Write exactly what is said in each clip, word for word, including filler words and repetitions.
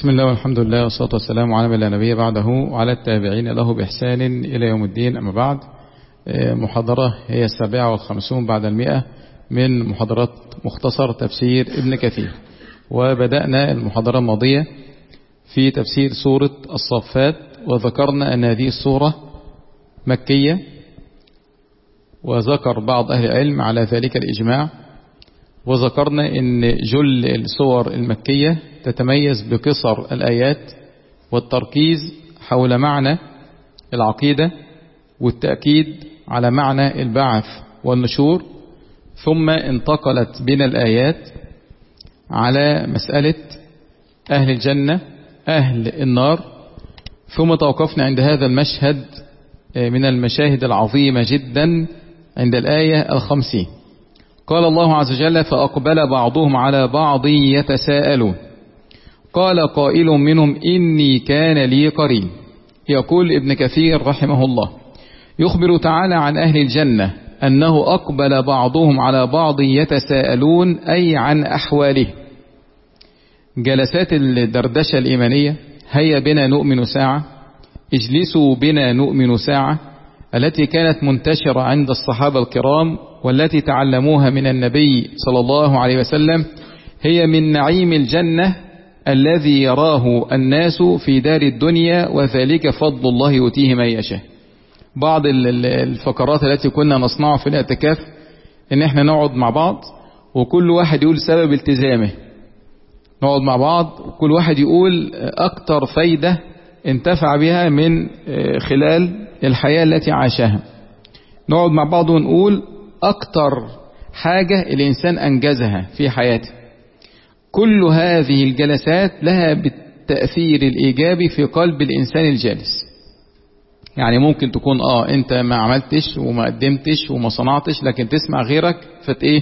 بسم الله والحمد لله والصلاة والسلام على من لا نبي بعده وعلى التابعين له بإحسان إلى يوم الدين. أما بعد، محاضرة هي السابعة والخمسون بعد المئة من محاضرات مختصر تفسير ابن كثير. وبدأنا المحاضرة الماضية في تفسير سورة الصفات، وذكرنا أن هذه السورة مكية، وذكر بعض أهل العلم على ذلك الإجماع. وذكرنا أن جل السور المكية تتميز بقصر الآيات والتركيز حول معنى العقيدة والتأكيد على معنى البعث والنشور، ثم انتقلت بنا الآيات على مسألة أهل الجنة أهل النار، ثم توقفنا عند هذا المشهد من المشاهد العظيمة جدا عند الآية الخمسين. قال الله عز وجل: فأقبل بعضهم على بعض يتساءلون قال قائل منهم إني كان لي قرين. يقول ابن كثير رحمه الله: يخبر تعالى عن أهل الجنة أنه أقبل بعضهم على بعض يتساءلون، أي عن أحواله. جلسات الدردشة الإيمانية، هيا بنا نؤمن ساعة، اجلسوا بنا نؤمن ساعة، التي كانت منتشرة عند الصحابة الكرام والتي تعلموها من النبي صلى الله عليه وسلم، هي من نعيم الجنة الذي يراه الناس في دار الدنيا، وذلك فضل الله يؤتيه من يشاء. بعض الفقرات التي كنا نصنعها في الاعتكاف ان احنا نقعد مع بعض وكل واحد يقول سبب التزامه، نقعد مع بعض وكل واحد يقول اكتر فايدة انتفع بها من خلال الحياة التي عاشها. نقعد مع بعض ونقول اكتر حاجة الانسان انجزها في حياته. كل هذه الجلسات لها بالتأثير الايجابي في قلب الانسان الجالس. يعني ممكن تكون اه انت ما عملتش وما قدمتش وما صنعتش، لكن تسمع غيرك فت ايه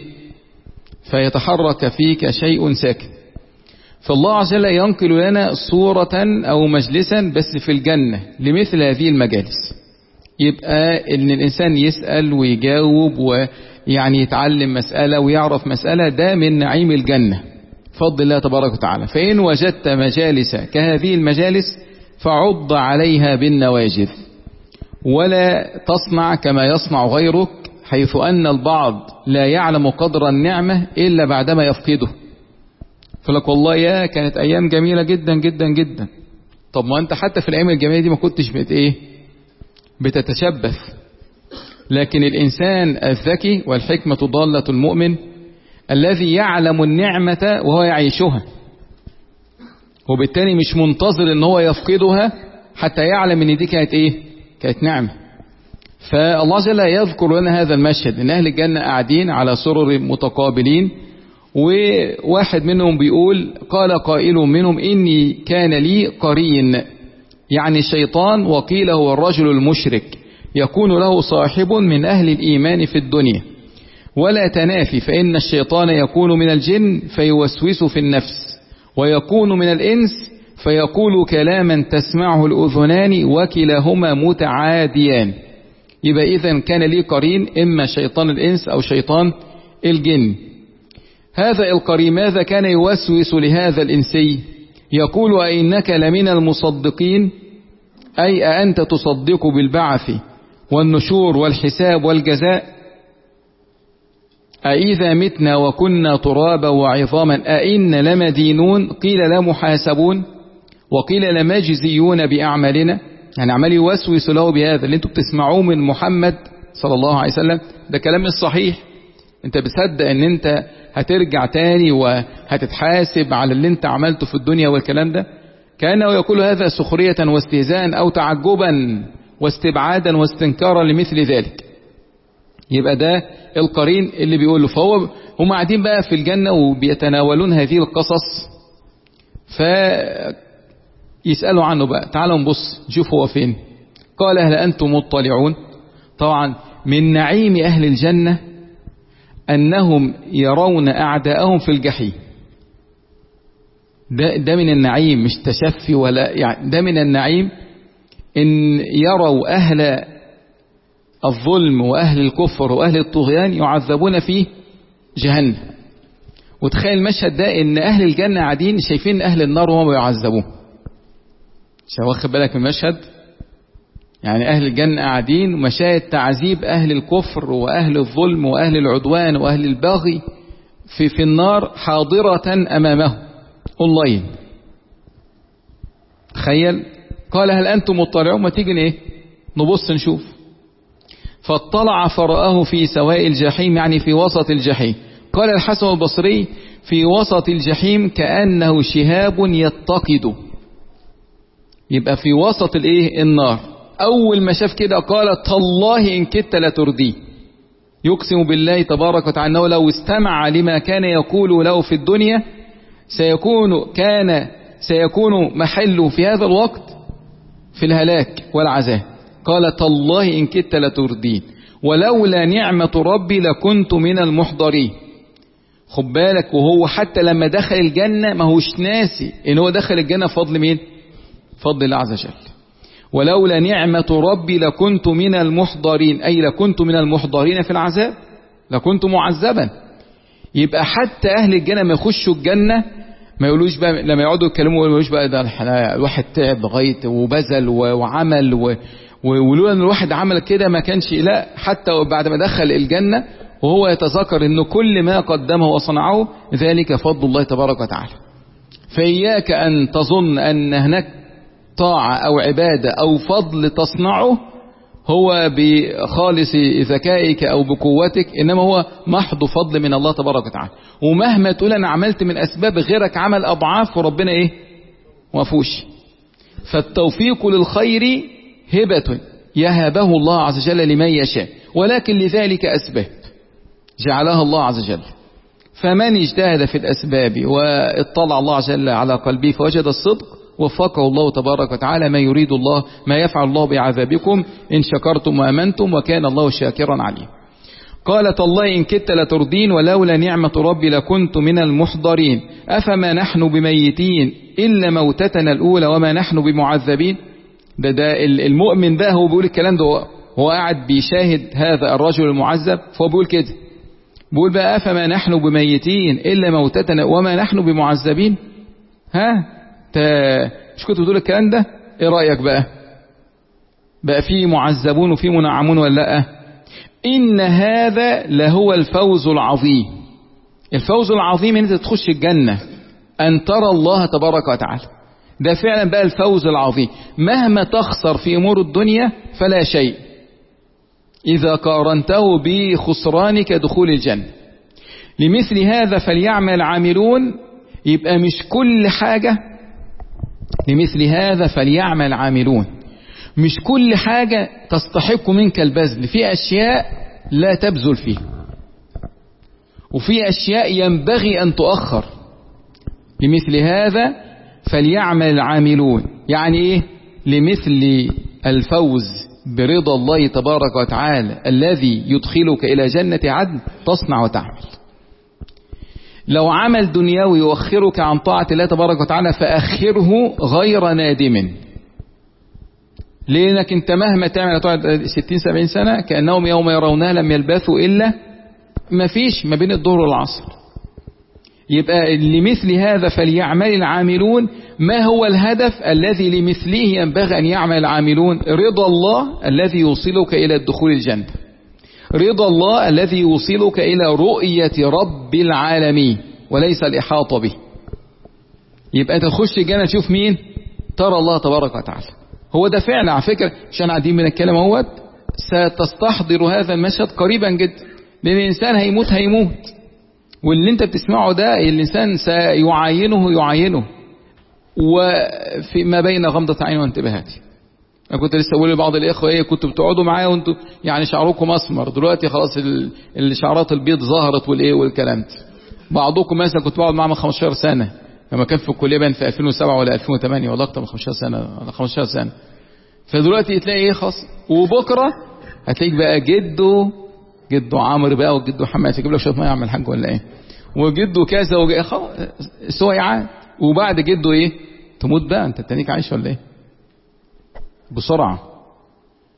فيتحرك فيك شيء ساكن. فالله عز وجل ينقل لنا صورة او مجلسا بس في الجنة لمثل هذه المجالس، يبقى ان الانسان يسأل ويجاوب ويعني يتعلم مسألة ويعرف مسألة، ده من نعيم الجنة فضل الله تبارك وتعالى. فإن وجدت مجالس كهذه المجالس فعض عليها بالنواجذ، ولا تصنع كما يصنع غيرك، حيث أن البعض لا يعلم قدر النعمة إلا بعدما يفقده. فلك والله يا كانت أيام جميلة جدا جدا جدا. طب ما أنت حتى في الأيام الجميلة دي ما كنتش بت إيه بتتشبث. لكن الإنسان الذكي والحكمة ضالة المؤمن الذي يعلم النعمة وهو يعيشها، وبالتالي مش منتظر ان هو يفقدها حتى يعلم ان دي كانت ايه كانت نعمة. فالله جل يذكر لنا هذا المشهد، ان اهل الجنة قاعدين على سرر متقابلين، وواحد منهم بيقول قال قائل منهم إني كان لي قرين، يعني الشيطان، وقيل هو الرجل المشرك، يكون له صاحب من أهل الإيمان في الدنيا ولا تنافي، فإن الشيطان يكون من الجن فيوسوس في النفس، ويكون من الإنس فيقول كلاما تسمعه الأذنان وكلاهما متعاديان. يبقى إذن كان لي قرين، إما شيطان الإنس أو شيطان الجن. هذا القرين ماذا كان يوسوس لهذا الإنسي؟ يقول أئنك لمن المصدقين، أي أأنت تصدق بالبعث والنشور والحساب والجزاء؟ أإذا متنا وكنا ترابا وعظاما أئنا لمدينون، قيل لمحاسبون وقيل لمجزيون بأعمالنا. يعني عمال يوسوس له بهذا اللي انتوا بتسمعوه من محمد صلى الله عليه وسلم، ده كلام الصحيح. انت بتصدق ان انت هترجع تاني وهتتحاسب على اللي انت عملته في الدنيا والكلام ده؟ كأنه يقول هذا سخرية واستهزاء أو تعجبا واستبعادا واستنكارا لمثل ذلك. يبقى ده القرين اللي بيقول له. فهو هم قاعدين بقى في الجنة وبيتناولون هذه القصص، فيسألوا عنه بقى، تعالوا نبص نشوف هو فين. قال هل أنتم مطلعون؟ طبعا من نعيم أهل الجنة أنهم يرون أعداءهم في الجحيم. ده, ده من النعيم، مش تشفي ولا يعني، ده من النعيم إن يروا أهل الظلم وأهل الكفر وأهل الطغيان يعذبون في جهنم. وتخيل المشهد ده ان اهل الجنة قاعدين شايفين اهل النار وهم بيعذبون. مش واخد بالك من المشهد؟ يعني اهل الجنة قاعدين ومشاهد تعذيب اهل الكفر واهل الظلم واهل العدوان واهل البغي في في النار حاضرة امامه اونلاين. تخيل. قال هل انتم مطلعون؟ ما تيجي ايه نبص نشوف. فاطلع فرآه في سواء الجحيم، يعني في وسط الجحيم. قال الحسن البصري في وسط الجحيم كأنه شهاب يتقد، يبقى في وسط الايه النار. اول ما شاف كده قال تالله ان كدت لترديه، يقسم بالله تبارك وتعالى انه لو استمع لما كان يقول له في الدنيا سيكون كان سيكون محله في هذا الوقت في الهلاك والعذاب. قال تالله إن كدت لتردين ولولا نعمة ربي لكنت من المحضرين. خد بالك، وهو حتى لما دخل الجنة ما هوش ناسي إن هو دخل الجنة فضل مين؟ فضل الله عز وجل. ولولا نعمة ربي لكنت من المحضرين، أي لكنت من المحضرين في العذاب، لكنت معذبا. يبقى حتى أهل الجنة ما يخشوا الجنة ما يقولوش بقى، لما يقعدوا يتكلموا ما يقولوش بقى ده الواحد تعب لغاية وبذل وعمل و ولولا ان الواحد عمل كده ما كانش. لا، حتى بعد ما دخل الجنة وهو يتذكر انه كل ما قدمه وصنعه ذلك فضل الله تبارك وتعالى. فإياك أن تظن أن هناك طاعة أو عبادة أو فضل تصنعه هو بخالص ذكائك أو بقوتك، إنما هو محض فضل من الله تبارك وتعالى. ومهما تقول أنا عملت من أسباب غيرك عمل أضعاف وربنا إيه وفوش. فالتوفيق للخير هبة يهبه الله عز وجل لمن يشاء، ولكن لذلك أسباب جعلها الله عز وجل. فمن اجتهد في الأسباب واطلع الله عز وجل على قلبه فوجد الصدق وفقه الله تبارك وتعالى ما يريد الله، ما يفعل الله بعذابكم إن شكرتم وأمنتم وكان الله شاكرا عليم. قالت الله إن كدت لتردين ولولا نعمة ربي لكنت من المحضرين أفما نحن بميتين إلا موتتنا الأولى وما نحن بمعذبين. ده ده المؤمن ده هو بيقول الكلام ده، هو قاعد بيشاهد هذا الرجل المعذب، فهو بيقول كده، بيقول بقى أفما نحن بميتين إلا موتتنا وما نحن بمعذبين. ها مش كنت بتقول الكلام ده؟ ايه رأيك بقى؟ بقى في معذبون وفي منعمون ولا لا؟ إن هذا لهو الفوز العظيم. الفوز العظيم ان انت تخش الجنة، أن ترى الله تبارك وتعالى، ده فعلا بقى الفوز العظيم. مهما تخسر في أمور الدنيا فلا شيء إذا قارنته بخسرانك دخول الجنة. لمثل هذا فليعمل العاملون، يبقى مش كل حاجة. لمثل هذا فليعمل العاملون، مش كل حاجة تستحق منك البذل. في أشياء لا تبذل فيها، وفي أشياء ينبغي أن تؤخر. لمثل هذا فليعمل العاملون، يعني إيه؟ لمثل الفوز برضا الله تبارك وتعالى الذي يدخلك إلى جنة عدن تصنع وتعمل. لو عمل دنيوي يؤخرك عن طاعة الله تبارك وتعالى فأخره غير نادم، لأنك انت مهما تعمل طاعة ستين سبعين سنة كأنهم يوم يرونها لم يلبثوا إلا ما فيش ما بين الظهر والعصر. يبقى لمثل هذا فليعمل العاملون. ما هو الهدف الذي لمثله ينبغي أن يعمل العاملون؟ رضا الله الذي يوصلك إلى الدخول الجنة، رضا الله الذي يوصلك إلى رؤية رب العالمين وليس الإحاطة به. يبقى أنت تخش الجنة تشوف مين؟ ترى الله تبارك وتعالى. هو ده فعلا على فكرة عشان قاعدين بنتكلم اهوت ستستحضر هذا المشهد قريبا جدا، لأن الإنسان هيموت هيموت، واللي انت بتسمعه ده الإنسان سيعاينه يعاينه وفيما بين غمضة عين وانتباهات. أنا كنت لسه أقول لبعض الإخوة إيه، كنتوا بتقعدوا معايا وأنتوا يعني شعركم أسمر، دلوقتي خلاص الشعرات البيض ظهرت والإيه والكلام ده. بعضكم مثلا كنت بقعد معاه من خمستاشر سنة لما كان في الكلية بين في ألفين وسبعة ولا ألفين وثمانية ولا أكتر من خمستاشر سنة ولا خمستاشر سنة. فدلوقتي تلاقي إيه خاص، وبكرة هتلاقيك بقى جده جده عمرو بقى وجده محمد تجيب له شوية مية يعمل حاجة ولا إيه، وجده كذا وج... سويعات، وبعد جده إيه تموت بقى. أنت التانيك عايش ولا إيه؟ بسرعة.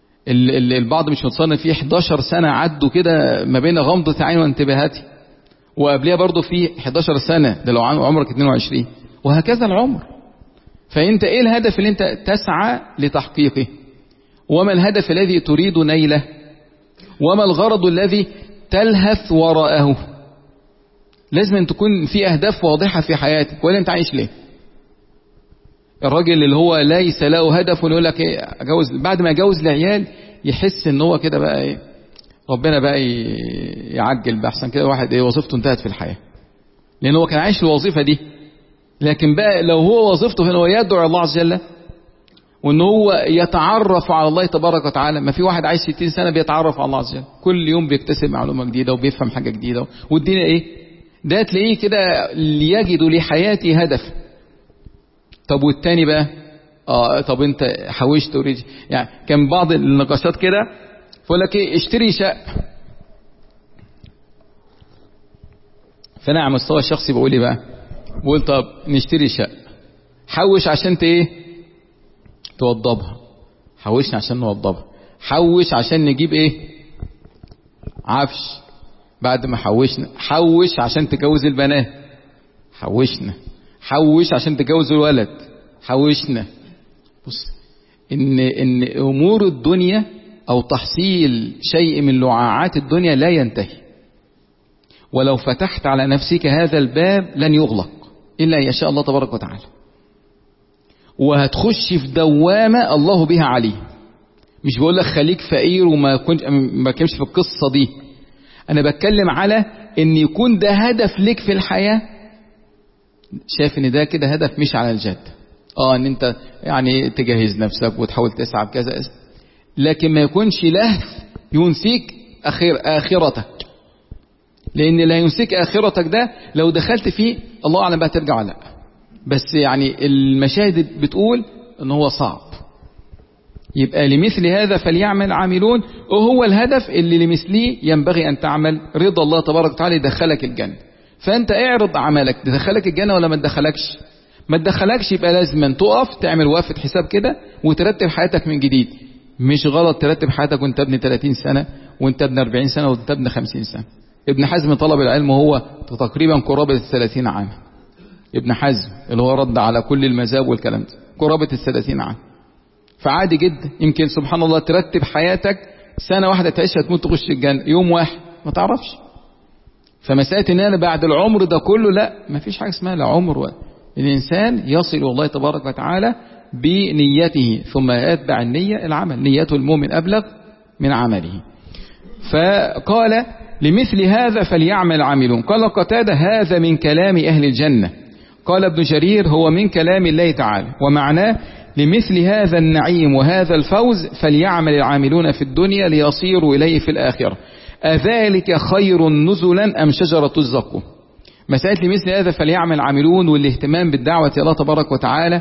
البعض مش متصنف فيه حداشر سنة عدوا كده ما بين غمضة عين وانتباهاتي، وقبلها برضو في حداشر سنة، ده لو عمرك اتنين وعشرين، وهكذا العمر. فانت ايه الهدف اللي انت تسعى لتحقيقه؟ وما الهدف الذي تريد نيله؟ وما الغرض الذي تلهث وراءه؟ لازم أن تكون في أهداف واضحة في حياتك، ولا أنت عايش ليه؟ الراجل اللي هو ليس له هدف ويقول لك ايه اجوز، بعد ما يجوز العيال يحس ان هو كده بقى ايه، ربنا بقى يعجل بأحسن كده، واحد ايه وظيفته انتهت في الحياة، لان هو كان عايش الوظيفة دي. لكن بقى لو هو وظيفته هنا هو يدعو الله عز وجل، وان هو يتعرف على الله تبارك وتعالى. ما في واحد عايش ستين سنة بيتعرف على الله عز وجل، كل يوم بيكتسب معلومة جديدة وبيفهم حاجة جديدة، والدنيا ايه ده تلاقيه كده يجد لحياته هدف. طب والتاني بقى اه طب انت حوشت وريج، يعني كان بعض النقاشات كده فقول لك ايه اشتري شقة. فانا على المستوى الشخصي بقول ايه بقى، بقول طب نشتري شقة، حوش عشان ايه توضبها، حوشنا عشان نوضبها، حوش عشان نجيب ايه عفش، بعد ما حوشنا حوش عشان تجوز البنات، حوشنا، حوش عشان تجوز الولد، حوشنا. بص ان ان امور الدنيا او تحصيل شيء من لعاعات الدنيا لا ينتهي، ولو فتحت على نفسك هذا الباب لن يغلق الا ان يشاء الله تبارك وتعالى، وهتخش في دوامة الله بها عليه. مش بقول لك خليك فقير وما كنت ما كنتش في القصة دي، انا بتكلم على ان يكون ده هدف لك في الحياة، شايف ان ده كده هدف مش على الجد، اه ان انت يعني تجهز نفسك وتحاول تسعى بكذا، لكن ما يكونش لهث ينسيك اخر اخرتك، لان لا ينسيك اخرتك ده لو دخلت فيه الله اعلم بقى ترجع ولا لا، بس يعني المشاهد بتقول ان هو صعب. يبقى لمثل هذا فليعمل عاملون، وهو الهدف اللي لمثله ينبغي ان تعمل، رضا الله تبارك وتعالى يدخلك الجنة. فانت اعرض عملك تدخلك الجنة ولا ما تدخلكش. ما تدخلكش يبقى لازم أن تقف تعمل وقفة حساب كده وترتب حياتك من جديد. مش غلط ترتب حياتك وانت ابن ثلاثين سنة وانت ابن أربعين سنة وانت ابن خمسين سنة. ابن حزم طلب العلم وهو تقريبا قرابة الثلاثين عام. ابن حزم اللي هو رد على كل المذاهب والكلام ده قرابة الثلاثين عام. فعادي جدا يمكن سبحان الله ترتب حياتك سنة واحدة تعيشها تموت تخش الجنة يوم واحد ما تعرفش. فمسألة ان انا بعد العمر ده كله لا، ما فيش حاجة اسمها لا عمر ولا. الانسان يصل الله تبارك وتعالى بنيته ثم يتبع النية العمل. نيته المؤمن ابلغ من عمله. فقال لمثل هذا فليعمل عاملون. قال قتادة هذا من كلام اهل الجنة. قال ابن جرير هو من كلام الله تعالى ومعناه لمثل هذا النعيم وهذا الفوز فليعمل العاملون في الدنيا ليصيروا إليه في الآخرة. أذلك خير نزلا أم شجرة الزقوم. مسألة لمثل هذا فليعمل عاملون والاهتمام بالدعوة إلى الله تبارك وتعالى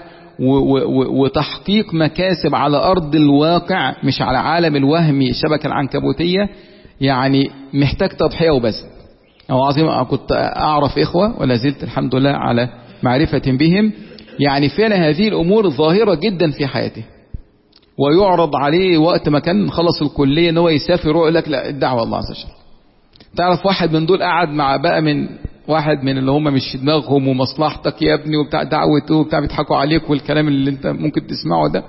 وتحقيق مكاسب على أرض الواقع مش على عالم الوهم الشبكة العنكبوتية، يعني محتاج تضحية وبس. أو عظيم كنت أعرف إخوة ولا زلت الحمد لله على معرفة بهم، يعني فعلا هذه الأمور ظاهرة جدا في حياته، ويعرض عليه وقت ما كان خلص الكلية ان هو يسافر يقول لك لا الدعوة الله عز وجل. تعرف واحد من دول قعد مع بقى من واحد من اللي هم مش في دماغهم ومصلحتك يا ابني وبتاع دعوته وبتاع بيضحكوا عليك والكلام اللي انت ممكن تسمعه ده.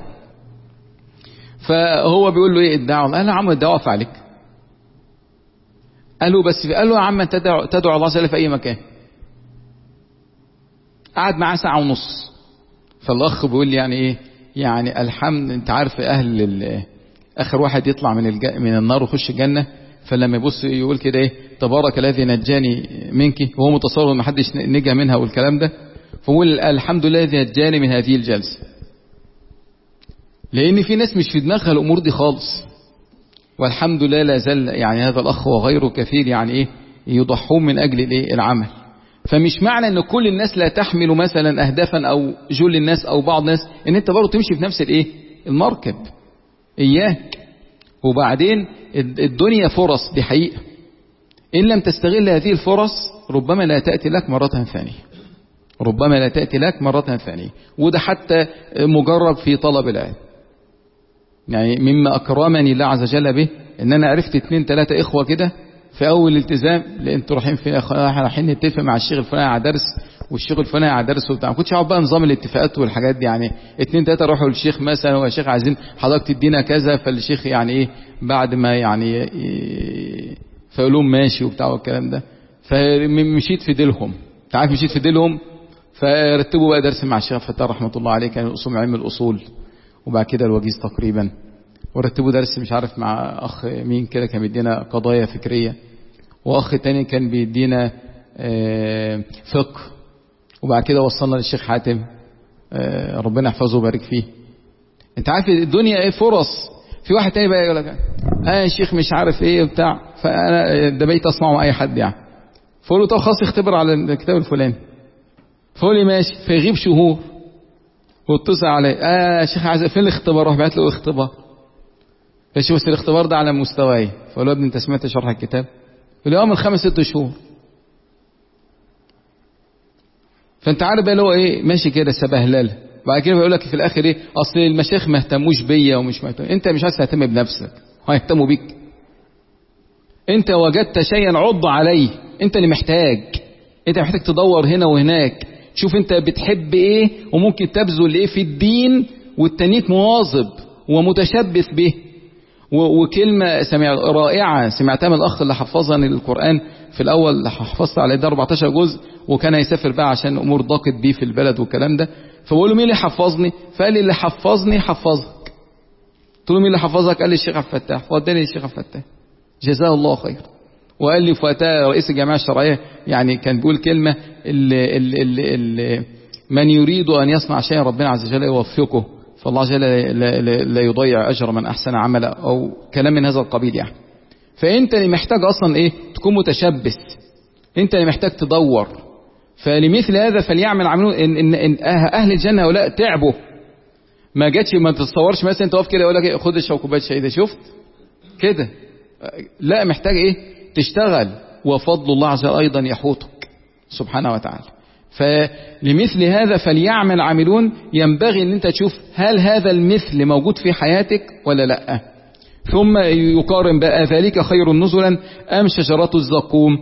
فهو بيقول له ايه الدعوة؟ قال له يا عم الدعوة واقفة عليك. قال له بس قال له يا عم تدعو, تدعو الله عز وجل في اي مكان. قعد معاه ساعة ونص. فالاخ بيقول لي يعني ايه يعني الحمد انت عارف اهل اخر واحد يطلع من الج... من النار ويخش الجنة، فلما يبص يقول كده ايه تبارك الذي نجاني منك، وهو متصور ان محدش نجا منها والكلام ده، فقول الحمد لله الذي نجاني من هذه الجلسة. لان في ناس مش في دماغها الامور دي خالص، والحمد لله لا زال يعني هذا الاخ وغيره كثير يعني ايه يضحون من اجل الايه العمل. فمش معنى ان كل الناس لا تحمل مثلا اهدافا او جل الناس او بعض الناس ان انت برضه تمشي في نفس الايه المركب. اياك. وبعدين الدنيا فرص دي حقيقة، ان لم تستغل هذه الفرص ربما لا تأتي لك مرة ثانية، ربما لا تأتي لك مرة ثانية. وده حتى مجرب في طلب العلم. يعني مما اكرمني الله عز وجل به ان انا عرفت اتنين تلاتة اخوة كده في اول التزام، لان انتوا رايحين فين؟ رايحين نتفق مع الشيخ الفلاني على درس والشيخ الفلاني على درس وبتاع. ما كنتش عارف بقى نظام الاتفاقات والحاجات دي، يعني اتنين تلاته روحوا للشيخ مثلا، ويا شيخ عايزين حضرتك تدينا كذا، فالشيخ يعني ايه بعد ما يعني فيقول لهم ماشي وبتاع والكلام ده. فمشيت في ديلهم، انت عارف مشيت في ديلهم. فرتبوا بقى درس مع الشيخ فتاح رحمه الله عليه، كان اصول علم الاصول، وبعد كده الوجيز تقريبا. ورتبوا درس مش عارف مع اخ مين كده كان بيدينا قضايا فكريه، واخ تاني كان بيدينا فقه. وبعد كده وصلنا للشيخ حاتم ربنا يحفظه ويبارك فيه. انت عارف الدنيا ايه فرص. في واحد تاني بقى يقول لك اه يا شيخ مش عارف ايه بتاع، فانا ده بقيت اسمعه مع اي حد يعني. فقول له طب خلاص اختبر على الكتاب الفلاني، فقول لي ماشي. فيغيب شهور واتصل عليه اه يا شيخ عايز فين الاختبار؟ روح بعت له اختبار. فشوف بس الاختبار ده على مستواي. فقول له يا ابني انت سمعت شرح الكتاب؟ يقول لي اه من خمس ست شهور. فانت عارف بقى اللي هو ايه ماشي كده سبهلله. بعد كده بيقول لك في الاخر ايه اصل المشايخ ما اهتموش بيا ومش مهتم. انت مش عايز تهتم بنفسك، هيهتموا بيك. انت وجدت شيئا عض عليه، انت اللي محتاج. انت محتاج تدور هنا وهناك، تشوف انت بتحب ايه وممكن تبذل ايه في الدين، والتانيك مواظب ومتشبث به. وكلمة سمع رائعة سمعتها من الأخ اللي حفظني القرآن في الأول، حفظت على ده أربعتاشر جزء، وكان هيسافر بقى عشان أمور ضاقت بيه في البلد والكلام ده. فبقول له مين اللي حفظني؟ فقال لي اللي حفظني حفظك. قلت له مين اللي حفظك؟ قال لي الشيخ عبد الفتاح. فوداني الشيخ عبد الفتاح جزاه الله خير. وقال لي فتاة رئيس الجمعية الشرعية يعني كان بيقول كلمة اللي اللي اللي اللي من يريد أن يصنع شيئا ربنا عز وجل يوفقه، فالله جل لا يضيع أجر من أحسن عملا، أو كلام من هذا القبيل يعني. فأنت اللي محتاج أصلا إيه تكون متشبث، أنت اللي محتاج تدور. فلمثل هذا فليعمل عملون. إن, إن, إن أهل الجنة هؤلاء تعبوا، ما جاتش ما تتصورش مثلا أنت واقف كده يقول لك إيه خد اشرب كوباية شاي ده شفت كده، لا محتاج إيه تشتغل، وفضل الله عز وجل أيضا يحوطك سبحانه وتعالى. فلمثل هذا فليعمل عاملون. ينبغي ان انت تشوف هل هذا المثل موجود في حياتك ولا لا. ثم يقارن بقى ذلك خير نزلا ام شجرة الزقوم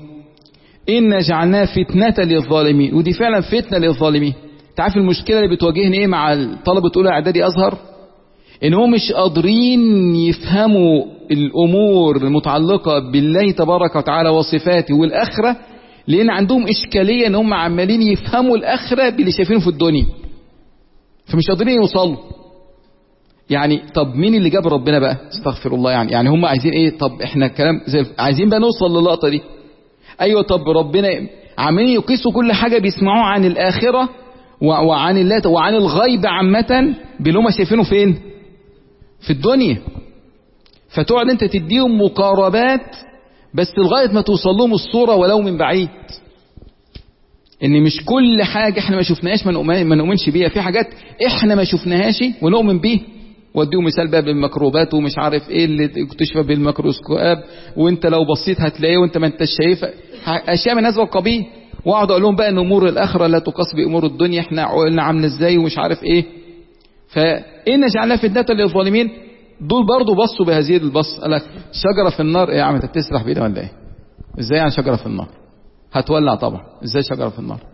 ان جعلناه فتنة للظالمين. ودي فعلا فتنة للظالمين. تعرف المشكلة اللي بتواجهني ايه مع طلبة اولى اعدادي ازهر؟ انهم مش قادرين يفهموا الامور المتعلقة بالله تبارك وتعالى وصفاته والاخرة، لان عندهم اشكالية ان هم عمالين يفهموا الاخرة باللي شايفينه في الدنيا، فمش قادرين يوصلوا. يعني طب مين اللي جاب ربنا بقى؟ استغفر الله. يعني يعني هم عايزين ايه؟ طب احنا الكلام زي عايزين بقى نوصل للقطة دي. ايوه طب ربنا عمالين يقيسوا كل حاجة بيسمعوه عن الاخرة وعن الله وعن الغيب عامة باللي هم شايفينه فين؟ في الدنيا. فتقعد انت تديهم مقاربات بس لغاية ما توصل لهم الصورة ولو من بعيد، ان مش كل حاجة احنا ما شفناهاش ما نؤمنش بيها. في حاجات احنا ما شفناهاش ونؤمن بيها. وديهم مثال بقى بالميكروبات ومش عارف ايه اللي اكتشف بالميكروسكوب، وانت لو بصيت هتلاقيه وانت ما انتش شايفها، اشياء من هذا القبيل. واقعد اقول لهم بقى ان امور الاخره لا تقاس بامور الدنيا، احنا عقولنا عامله ازاي ومش عارف ايه. فان جعلنا فتنه للظالمين. دول برضو بصوا بهذه البص، قال لك شجره في النار. ايه يا عم انت بتسرح بينا ولا ايه؟ ازاي يعني شجره في النار؟ هتولع طبعا. ازاي شجره في النار؟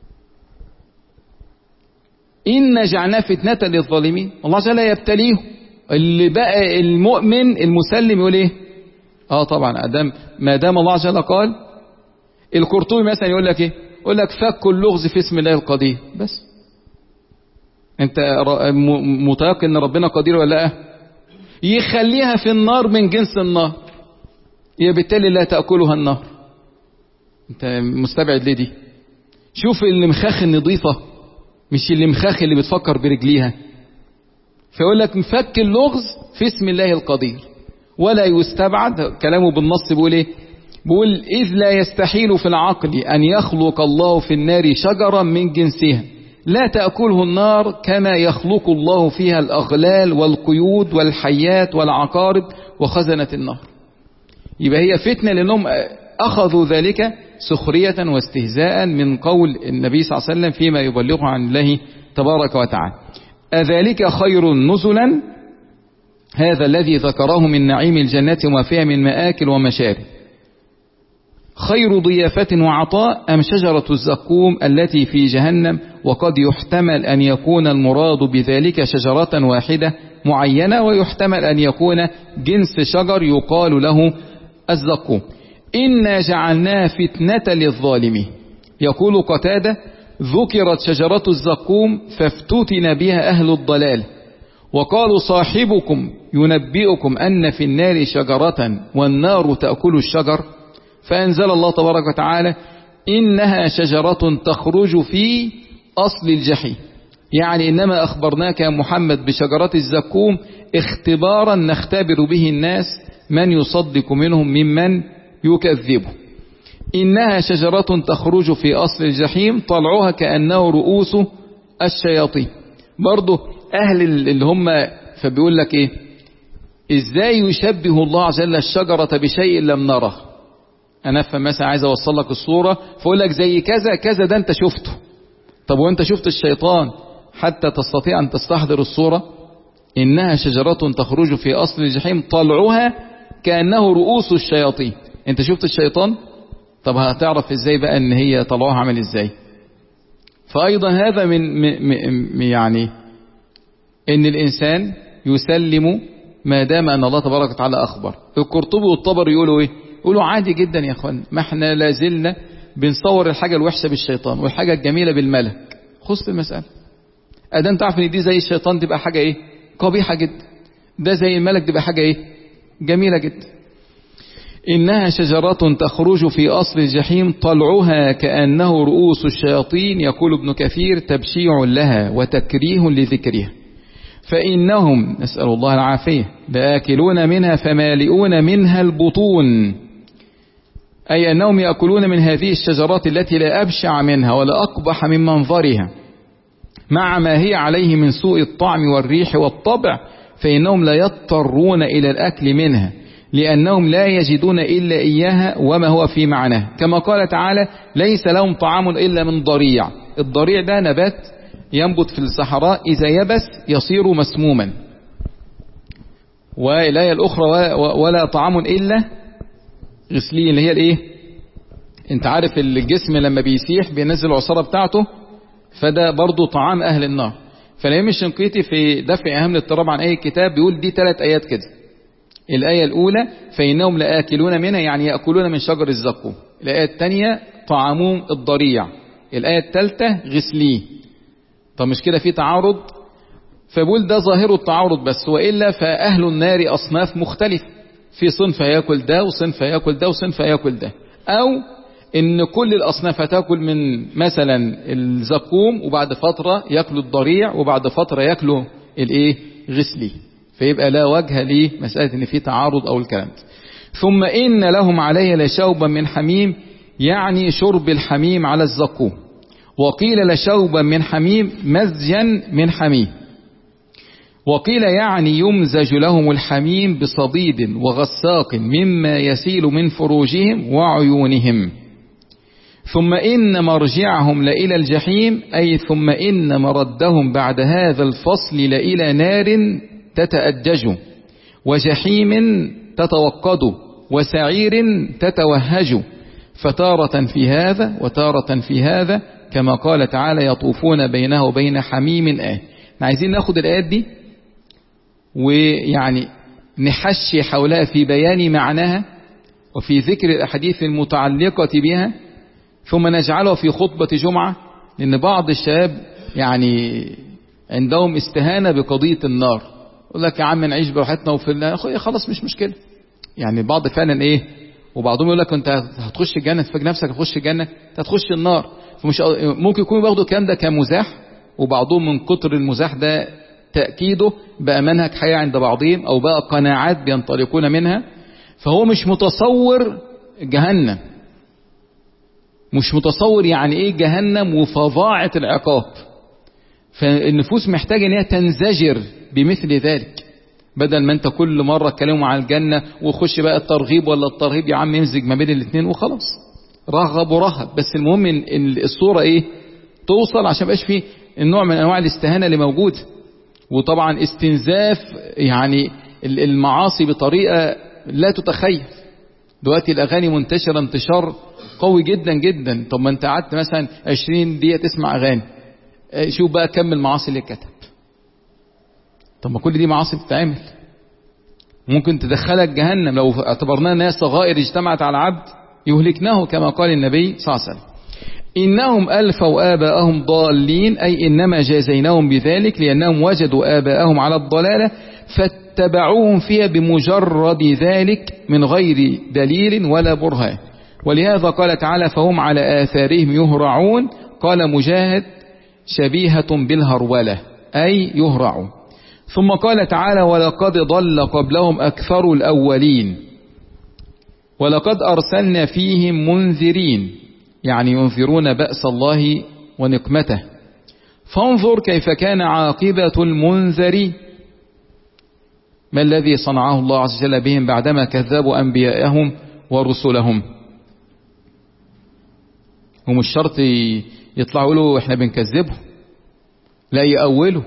إن جعلنا فتنة للظالمين. الله جل يبتليه. اللي بقى المؤمن المسلم يقول ايه؟ اه طبعا ادام ما دام الله جل قال. القرطبي مثلا يقول لك ايه؟ يقول لك فك اللغز في اسم الله القدير. بس انت متيقن ان ربنا قدير ولا لا؟ يخليها في النار من جنس النار، يا بالتالي لا تأكلها النار. انت مستبعد ليه دي؟ شوف اللي مخاخ النظيفة مش اللي مخاخ اللي بتفكر برجليها. فيقول لك مفك اللغز في اسم الله القدير. ولا يستبعد كلامه بالنص بيقول ايه؟ بيقول إذ لا يستحيل في العقل أن يخلق الله في النار شجرا من جنسها لا تأكله النار كما يخلق الله فيها الأغلال والقيود والحيات والعقارب وخزنة النار. يبقى هي فتنة لأنهم أخذوا ذلك سخرية واستهزاء من قول النبي صلى الله عليه وسلم فيما يبلغه عن الله تبارك وتعالى. أذلك خير نزلا؟ هذا الذي ذكره من نعيم الجنة وما فيها من مآكل ومشارب. خير ضيافة وعطاء أم شجرة الزقوم التي في جهنم؟ وقد يحتمل أن يكون المراد بذلك شجرة واحدة معينة، ويحتمل أن يكون جنس شجر يقال له الزقوم. إنا جعلناها فتنة للظالمين. يقول قتادة: ذكرت شجرة الزقوم فافتتن بها أهل الضلال، وقالوا صاحبكم ينبئكم أن في النار شجرة والنار تأكل الشجر، فأنزل الله تبارك وتعالى: إنها شجرة تخرج في أصل الجحيم. يعني إنما أخبرناك يا محمد بشجرة الزقوم اختبارا نختبر به الناس من يصدق منهم ممن يكذبه. إنها شجرة تخرج في أصل الجحيم طلعها كأنه رؤوس الشياطين. برضو أهل اللي هم فبيقول لك إيه، إزاي يشبه الله عز وجل الشجرة بشيء لم نره؟ أنا أفهم مثلا عايز أوصل لك الصورة فأقول لك زي كذا كذا ده أنت شفته. طب وأنت شفت الشيطان حتى تستطيع أن تستحضر الصورة؟ إنها شجرة تخرج في أصل الجحيم طلعها كأنه رؤوس الشياطين. أنت شفت الشيطان؟ طب هتعرف إزاي بقى إن هي طلعها عمل إزاي؟ فأيضا هذا من م يعني إن الإنسان يسلم ما دام أن الله تبارك وتعالى أخبر. القرطبي والطبري يقولوا إيه؟ يقولوا عادي جدا يا أخوان، ما احنا لازلنا بنصور الحاجة الوحشة بالشيطان والحاجة الجميلة بالملك. خص المسألة أدام تعرف إن دي زي الشيطان تبقى حاجة إيه؟ قبيحة جدا. ده زي الملك تبقى حاجة إيه؟ جميلة جدا. إنها شجرة تخرج في أصل الجحيم طلعها كأنه رؤوس الشياطين. يقول ابن كثير: تبشيع لها وتكريه لذكرها، فإنهم نسأل الله العافية لآكلون منها فمالئون منها البطون. أي أنهم يأكلون من هذه الشجرات التي لا أبشع منها ولا أقبح من منظرها مع ما هي عليه من سوء الطعم والريح والطبع، فإنهم لا يضطرون إلى الأكل منها لأنهم لا يجدون إلا إياها وما هو في معناه، كما قال تعالى: ليس لهم طعام إلا من ضريع. الضريع ده نبات ينبت في الصحراء، إذا يبس يصير مسموما. والآية الأخرى: ولا طعام إلا غسلين، اللي هي الإيه؟ أنت عارف الجسم لما بيسيح بينزل العصارة بتاعته، فده برضو طعام أهل النار. فالإمام الشنقيطي في دفع أهم الاضطراب عن أي كتاب بيقول دي ثلاث آيات كده. الآية الأولى: فإنهم لآكلون منها، يعني يأكلون من شجر الزقوم. الآية الثانية: طعامهم الضريع. الآية الثالثة: غسليه. طب مش كده في تعارض؟ فبقول ده ظاهر التعارض بس، وإلا فأهل النار أصناف مختلفة، في صنف يأكل ده وصنف يأكل ده وصنف يأكل ده، أو إن كل الأصناف تأكل من مثلا الزقوم وبعد فترة يأكلوا الضريع وبعد فترة يأكلوا الإيه؟ غسليه. فيبقى لا وجه لمسألة إن في تعارض أو الكلام. ثم إن لهم عليه لشوبا من حميم، يعني شرب الحميم على الزقوم. وقيل لشوبا من حميم مزجا من حميم. وقيل يعني يمزج لهم الحميم بصديد وغساق مما يسيل من فروجهم وعيونهم. ثم إن مرجعهم لإلى الجحيم، أي ثم إن مردهم بعد هذا الفصل لإلى نار تتأجج، وجحيم تتوقد، وسعير تتوهج، فتارة في هذا وتارة في هذا، كما قال تعالى: يطوفون بينه وبين حميم. آه عايزين ناخد الآيات دي ويعني نحشي حولها في بيان معناها وفي ذكر الأحاديث المتعلقة بها، ثم نجعلها في خطبة جمعة، لأن بعض الشباب يعني عندهم استهانة بقضية النار. يقول لك يا عم نعيش براحتنا وفي الله، أخويا خلاص مش مشكلة. يعني بعض فعلا إيه، وبعضهم يقول لك أنت هتخش الجنة، تفاجئ نفسك هتخش الجنة، أنت هتخش النار. فمش ممكن يكونوا بياخدوا الكلام ده كمزاح، وبعضهم من كتر المزاح ده تأكيده بقى منهج حياة عند بعضهم، أو بقى قناعات بينطلقون منها. فهو مش متصور جهنم، مش متصور يعني إيه جهنم وفظاعة العقاب. فالنفوس محتاجة أن هي تنزجر بمثل ذلك، بدل ما أنت كل مرة تكلموا عن الجنة وخش بقى الترغيب ولا الترهيب، يا عم يمزج ما بين الاثنين وخلاص، رغب ورهب. بس المهم إن الصورة إيه توصل، عشان بقاش فيه النوع من أنواع الاستهانة اللي موجود، وطبعا استنزاف يعني المعاصي بطريقة لا تتخيل. دلوقتي الأغاني منتشرة انتشار قوي جدا جدا. طب ما انت قعدت مثلا عشرين دقيقة تسمع أغاني، شوف بقى كم المعاصي اللي كتب. طب ما كل دي معاصي بتتعمل، ممكن تدخلك جهنم لو اعتبرناها ناس صغائر اجتمعت على عبد يهلكناه، كما قال النبي صلى الله عليه وسلم: إنهم ألفوا آباءهم ضالين، أي إنما جازيناهم بذلك لأنهم وجدوا آباءهم على الضلالة فاتبعوهم فيها بمجرد ذلك من غير دليل ولا برهان. ولهذا قال تعالى: فهم على آثارهم يهرعون. قال مجاهد: شبيهة بالهرولة، أي يهرعون. ثم قال تعالى: ولقد ضل قبلهم أكثر الأولين ولقد أرسلنا فيهم منذرين، يعني ينذرون بأس الله ونقمته. فانظر كيف كان عاقبة المنذرين، ما الذي صنعه الله عز وجل بهم بعدما كذبوا أنبياءهم ورسلهم. هم الشرط يطلعوا له احنا بنكذبه، لا يأولوا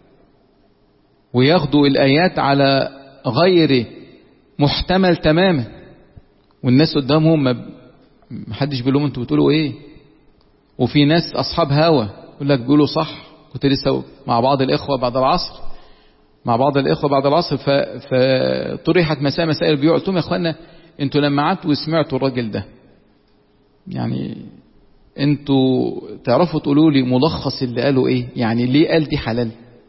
وياخدوا الآيات على غير محتمل تماما، والناس قدامهم ما حدش بيقول لهم انتوا بتقولوا ايه. وفي ناس اصحاب هوى يقول لك بيقولوا صح. كنت لسه مع بعض الاخوه بعد العصر مع بعض الاخوه بعد العصر فطرحت مسائل مسائل البيوع. قلت لهم يا اخوانا انتوا لما قعدتوا وسمعتوا الراجل ده، يعني انتوا تعرفوا تقولوا لي ملخص اللي قالوا ايه؟ يعني ليه قال دي حلال؟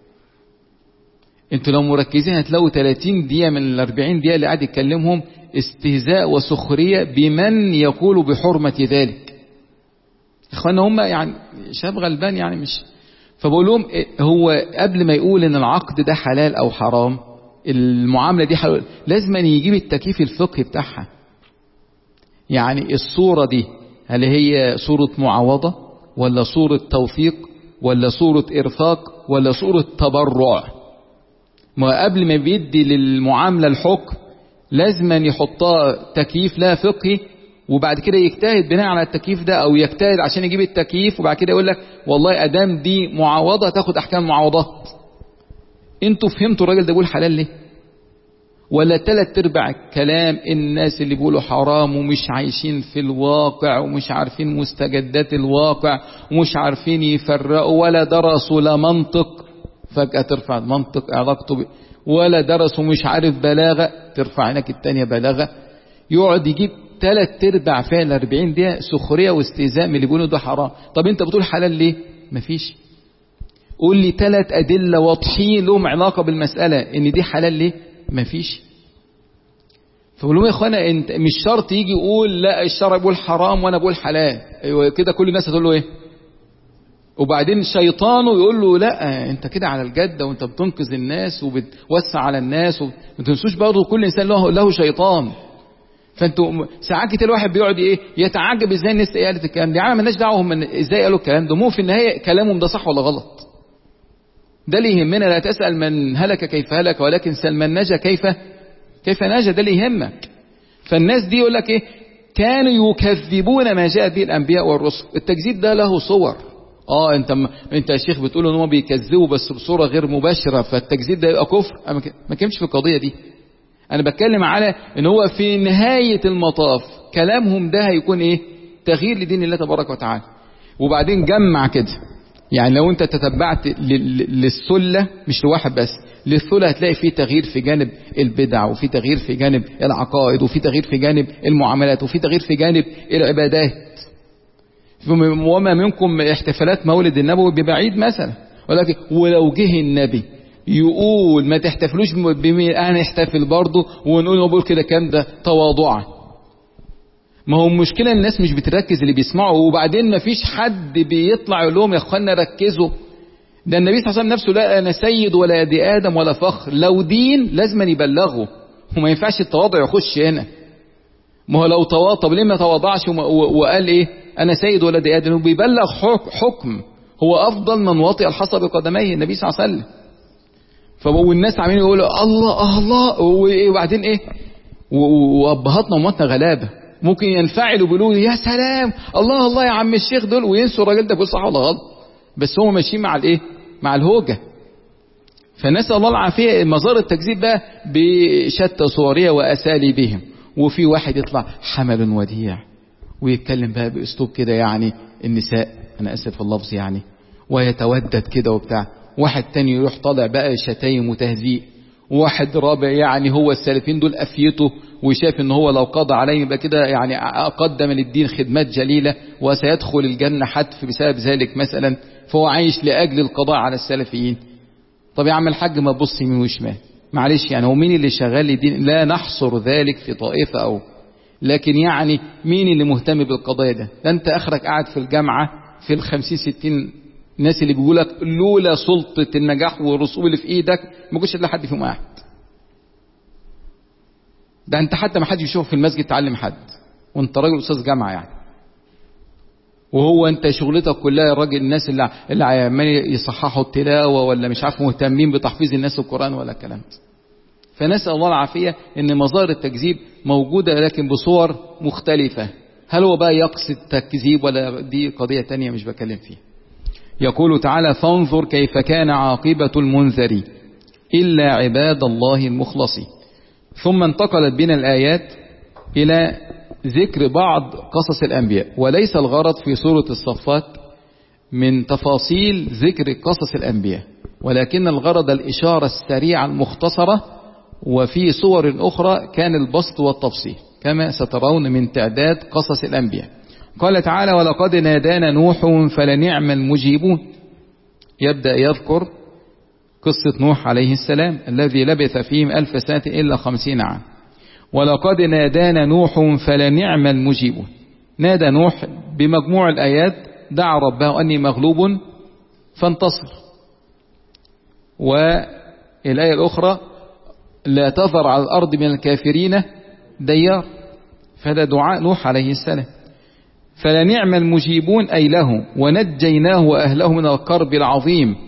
انتوا لو مركزين هتلاقوا ثلاثين دقيقة من الأربعين دقيقة اللي قاعد يتكلمهم استهزاء وسخرية بمن يقول بحرمة ذلك. اخوانا هم يعني شاب غلبان يعني مش. فبقول لهم هو قبل ما يقول ان العقد ده حلال او حرام، المعاملة دي حلال، لازم يجيب التكييف الفقهي بتاعها. يعني الصورة دي هل هي صورة معاوضة ولا صورة توثيق ولا صورة إرفاق ولا صورة تبرع؟ ما قبل ما بيدي للمعاملة الحكم لازم يحطها تكييف لا فقهي، وبعد كده يجتهد بناء على التكييف ده، او يجتهد عشان يجيب التكييف، وبعد كده يقول لك والله ادام دي معاوضة تاخد احكام معاوضات. انتوا فهمتوا الراجل ده بيقول حلال ليه؟ ولا تلات ارباع كلام الناس اللي بيقولوا حرام ومش عايشين في الواقع ومش عارفين مستجدات الواقع ومش عارفين يفرقوا ولا درسوا لا منطق، فجأة ترفع المنطق علاقته ب... ولا درسوا مش عارف بلاغة، ترفع عينك التانية بلاغة. يقعد يجيب تلات ارباع فعل أربعين دقيقة سخرية واستهزاء من اللي بيقولوا ده حرام. طب انت بتقول حلال ليه؟ مفيش. قول لي تلات أدلة واضحين لهم علاقة بالمسألة ان دي حلال ليه؟ مفيش. فقول لهم يا اخوانا انت مش شرط يجي يقول لا الشرع بيقول حرام وانا بقول حلال، ايوه كده كل الناس هتقول له ايه؟ وبعدين شيطانه يقول له لا انت كده على الجدة وانت بتنقذ الناس وبتوسع على الناس. وما تنسوش برضه كل انسان له له شيطان. فانتوا ساعات كتير الواحد بيقعد ايه يتعجب ازاي الناس قالت الكلام ده. يعني مالناش دعوه هم ازاي قالوا الكلام ده، مو في النهايه كلامهم ده صح ولا غلط. ده اللي يهمنا. لا تسأل من هلك كيف هلك ولكن سل من نجا كيف كيف نجا. ده اللي يهمك. فالناس دي يقول لك ايه؟ كانوا يكذبون ما جاء به الانبياء والرسل. التكذيب ده له صور. اه انت م... انت يا شيخ بتقول ان هم بيكذبوا بس بصوره غير مباشره، فالتكذيب ده يبقى كفر. انا ما كلمتش في القضيه دي. انا بتكلم على ان هو في نهايه المطاف كلامهم ده هيكون ايه؟ تغيير لدين الله تبارك وتعالى. وبعدين جمع كده، يعني لو انت تتبعت للسله مش لواحد بس، للسله هتلاقي فيه تغيير في جانب البدع، وفي تغيير في جانب العقائد، وفي تغيير في جانب المعاملات، وفي تغيير في جانب العبادات. وما منكم احتفالات مولد النبوي ببعيد مثلا، ولكن ولو جه النبي يقول ما تحتفلوش بمين انا احتفل برضه ونقول نقول كده كام ده تواضعا. ما هو المشكله الناس مش بتركز اللي بيسمعوا، وبعدين ما فيش حد بيطلع يقول لهم يا اخوانا ركزوا. ده النبي صلى الله عليه وسلم نفسه لا انا سيد ولا دي ادم ولا فخر، لو دين لازم يبلغه وما ينفعش التواضع يخش هنا. ما هو لو تواضع طب ليه ما تواضعش وقال ايه انا سيد ولا دي ادم؟ وبيبلغ حكم هو افضل من وطئ الحصى بقدميه النبي صلى الله عليه وسلم. فالناس عاملين يقولوا الله الله وبعدين ايه؟ وابهاتنا وامهاتنا غلابه ممكن ينفعلوا بيقولوا يا سلام الله الله يا عم الشيخ دول، وينسوا الراجل ده بيقول صح ولا غلط، بس هم ماشيين مع الايه؟ مع الهوجه. فنسال الله العافيه. مظاهر التكذيب بقى بشتى صورها واساليبهم. وفي واحد يطلع حمل وديع ويتكلم بقى بأسلوب كده يعني النساء، أنا أسف في اللفظ يعني، ويتودد كده وبتاع. واحد تاني يروح طالع بقى شتايم وتهزيء. واحد رابع يعني هو السالفين دول أفيته وشاف ان هو لو قضى عليه يبقى كده يعني قدم للدين خدمات جليلة وسيدخل الجنة حتف بسبب ذلك مثلا، فهو عايش لأجل القضاء على السلفيين. طب يا عم الحاج ما تبص يمين وشمال، معلش يعني هو مين اللي شغال للدين؟ لا نحصر ذلك في طائفة أو، لكن يعني مين اللي مهتم بالقضايا ده؟ ده انت اخرك قاعد في الجامعة في الخمسين ستين ناس اللي بيقولك لولا سلطة النجاح والرسول اللي في ايدك ما كنتش الا حد فيهم قاعد. ده انت حتى ما حد يشوف في المسجد تعلم حد وانت راجل استاذ جامعة يعني، وهو انت شغلتك كلها الراجل الناس اللي اللي عمال يصححوا التلاوة ولا مش عارف مهتمين بتحفيظ الناس القرآن ولا الكلام ده. فنسأل الله العافية ان مظاهر التكذيب موجودة لكن بصور مختلفة. هل هو بقى يقصد تكذيب ولا دي قضية تانية مش بكلم فيها. يقول تعالى فانظر كيف كان عاقبة المنذرين إلا عباد الله المخلصين. ثم انتقلت بنا الآيات إلى ذكر بعض قصص الأنبياء، وليس الغرض في سورة الصفات من تفاصيل ذكر قصص الأنبياء، ولكن الغرض الإشارة السريعة المختصرة، وفي صور أخرى كان البسط والتفصيل كما سترون من تعداد قصص الأنبياء. قال تعالى ولقد نادانا نوح فلنعم المجيبون. يبدأ يذكر قصة نوح عليه السلام الذي لبث فيهم ألف سنة إلا خمسين عام. ولقد نادانا نوح فلنعم المجيبون. نادى نوح بمجموع الآيات دعا ربه أني مغلوب فانتصر. والآية الأخرى لا تذر على الأرض من الكافرين ديار، فهذا دعاء نوح عليه السلام. فلنعم المجيبون أي له، ونجيناه وأهله من الكرب العظيم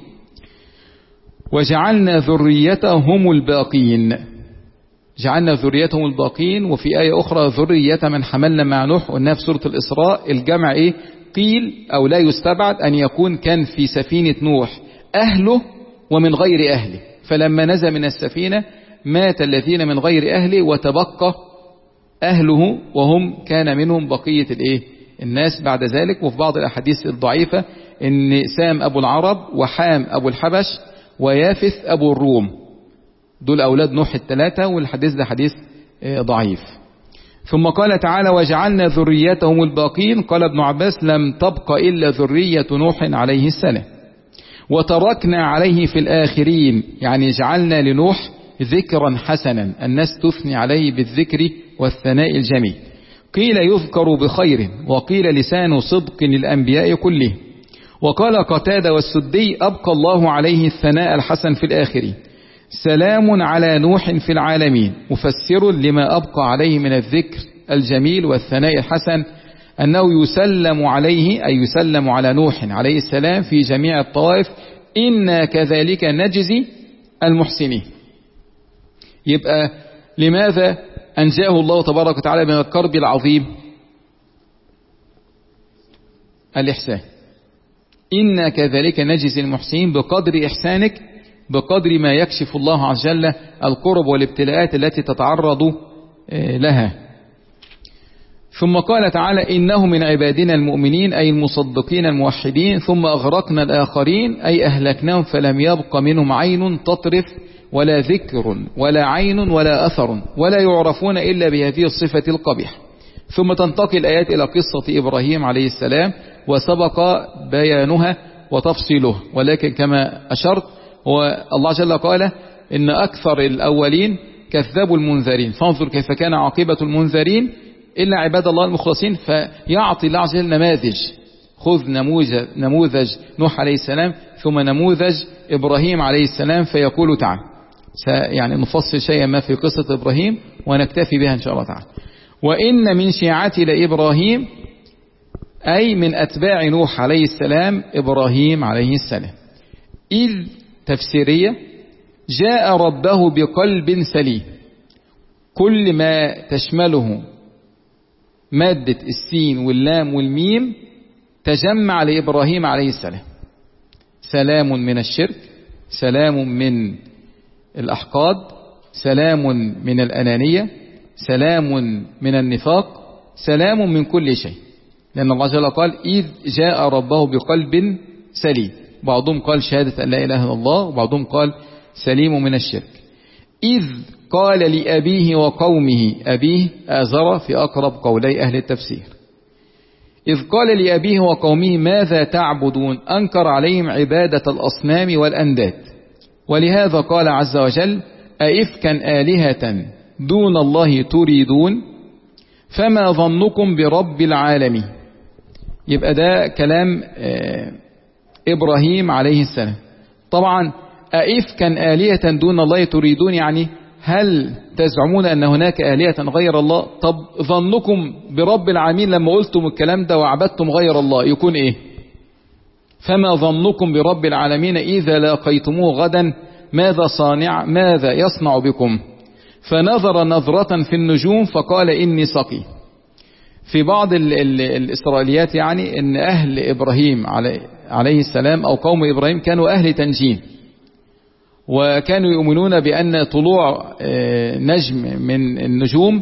وجعلنا ذريتهم الباقين. جعلنا ذريتهم الباقين. وفي آية أخرى ذرية من حملنا مع نوح، قلنا في سورة الإسراء الجمع إيه؟ قيل أو لا يستبعد أن يكون كان في سفينة نوح أهله ومن غير أهله، فلما نزل من السفينة مات الذين من غير أهله وتبقى أهله وهم كان منهم بقية الإيه؟ الناس بعد ذلك. وفي بعض الأحاديث الضعيفة إن سام أبو العرب وحام أبو الحبش ويافث أبو الروم دول أولاد نوح الثلاثة، والحديث ده حديث ضعيف. ثم قال تعالى وجعلنا ذريتهم الباقين. قال ابن عباس لم تبق إلا ذرية نوح عليه السلام وتركنا عليه في الآخرين، يعني جعلنا لنوح ذكرا حسنا الناس تثني عليه بالذكر والثناء الجميل. قيل يذكر بخير وقيل لسان صدق للأنبياء كلهم. وقال قتادة والسدي أبقى الله عليه الثناء الحسن في الآخرين. سلام على نوح في العالمين. مفسر لما أبقى عليه من الذكر الجميل والثناء الحسن أنه يسلم عليه أي يسلم على نوح عليه السلام في جميع الطوائف إنا كذلك نجزي المحسنين. يبقى لماذا أنجاه الله تبارك وتعالى من الكرب العظيم؟ الإحسان. إنا كذلك نجزي المحسنين بقدر إحسانك، بقدر ما يكشف الله عز وجل القرب والابتلاءات التي تتعرض لها. ثم قال تعالى إنه من عبادنا المؤمنين أي المصدقين الموحدين. ثم أغرقنا الآخرين أي أهلكناهم فلم يبق منهم عين تطرف ولا ذكر ولا عين ولا أثر ولا يعرفون إلا بهذه الصفة القبيحة. ثم تنتقل الآيات إلى قصة إبراهيم عليه السلام وسبق بيانها وتفصيله، ولكن كما أشرت هو الله جل قال إن أكثر الأولين كذبوا المنذرين فانظر كيف كان عاقبة المنذرين إلا عباد الله المخلصين. فيعطي الله عز وجل نماذج، خذ نموذج, نموذج نوح عليه السلام ثم نموذج إبراهيم عليه السلام. فيقول تعالى يعني نفصل شيئا ما في قصة إبراهيم ونكتفي بها إن شاء الله تعالى. وإن من شيعتي لإبراهيم أي من أتباع نوح عليه السلام إبراهيم عليه السلام إذ تفسيرية جاء ربه بقلب سليم. كل ما تشمله مادة السين واللام والميم تجمع لإبراهيم عليه السلام. سلام من الشرك، سلام من الأحقاد، سلام من الأنانية، سلام من النفاق سلام من كل شيء، لأن الله جل قال إذ جاء ربه بقلب سليم. بعضهم قال شهادة أن لا إله إلا الله، وبعضهم قال سليم من الشرك. إذ قال لأبيه وقومه، أبيه آزر في أقرب قولي أهل التفسير. إذ قال لأبيه وقومه ماذا تعبدون، أنكر عليهم عبادة الأصنام والأنداد. ولهذا قال عز وجل أئفكا آلهة دون الله تريدون فما ظنكم برب العالمين. يبقى ده كلام إبراهيم عليه السلام. طبعا أئفكا آلهة دون الله تريدون، يعني هل تزعمون أن هناك آلهة غير الله؟ طب ظنكم برب العالمين لما قلتم الكلام ده وعبدتم غير الله يكون إيه؟ فما ظنكم برب العالمين إذا لاقيتموه غدا ماذا صانع ماذا يصنع بكم؟ فنظر نظرة في النجوم فقال إني سقيم. في بعض ال ال الإسرائيليات يعني أن أهل إبراهيم علي عليه السلام أو قوم إبراهيم كانوا أهل تنجيم، وكانوا يؤمنون بأن طلوع نجم من النجوم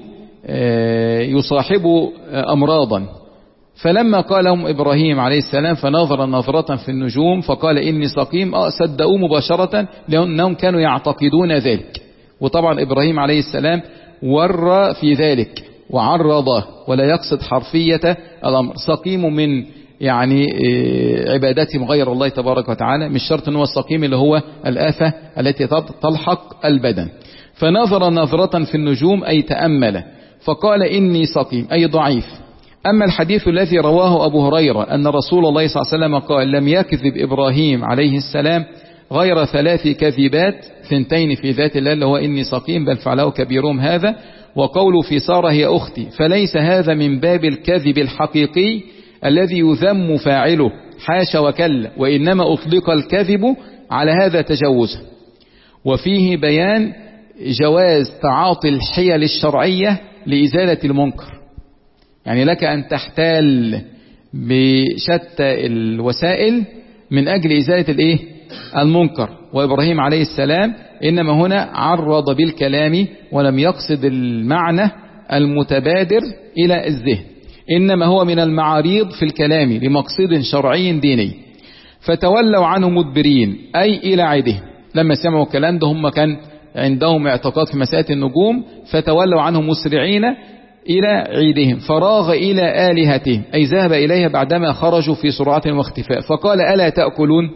يصاحب أمراضا. فلما قال لهم إبراهيم عليه السلام فنظر نظرة في النجوم فقال إني سقيم، صدقوا مباشرة لأنهم كانوا يعتقدون ذلك. وطبعا إبراهيم عليه السلام ور في ذلك وعرضه، ولا يقصد حرفية الأمر. سقيم من يعني عبادتهم غير الله تبارك وتعالى، مش شرط أنه السقيم اللي هو الآفة التي تلحق البدن. فنظر نظرة في النجوم أي تأمل فقال إني سقيم أي ضعيف. أما الحديث الذي رواه أبو هريرة أن رسول الله صلى الله عليه وسلم قال لم يكذب إبراهيم عليه السلام غير ثلاث كذبات، ثنتين في ذات الله اللي هو إني سقيم بل فعله كبيرهم هذا، وقول في سارة هي أختي، فليس هذا من باب الكذب الحقيقي الذي يذم فاعله حاشا وكلا، وإنما أطلق الكذب على هذا تجوزا. وفيه بيان جواز تعاطي الحيل الشرعية لإزالة المنكر، يعني لك أن تحتال بشتى الوسائل من أجل إزالة الإيه؟ المنكر. وإبراهيم عليه السلام إنما هنا عرض بالكلام ولم يقصد المعنى المتبادر إلى الذهن، إنما هو من المعاريض في الكلام لمقصد شرعي ديني. فتولوا عنه مدبرين أي إلى عيده، لما سمعوا الكلام ده هم كان عندهم اعتقاد في مسألة النجوم، فتولوا عنه مسرعين إلى عيدهم. فراغ إلى آلهتهم أي ذهب إليها بعدما خرجوا في سرعة واختفاء، فقال ألا تأكلون.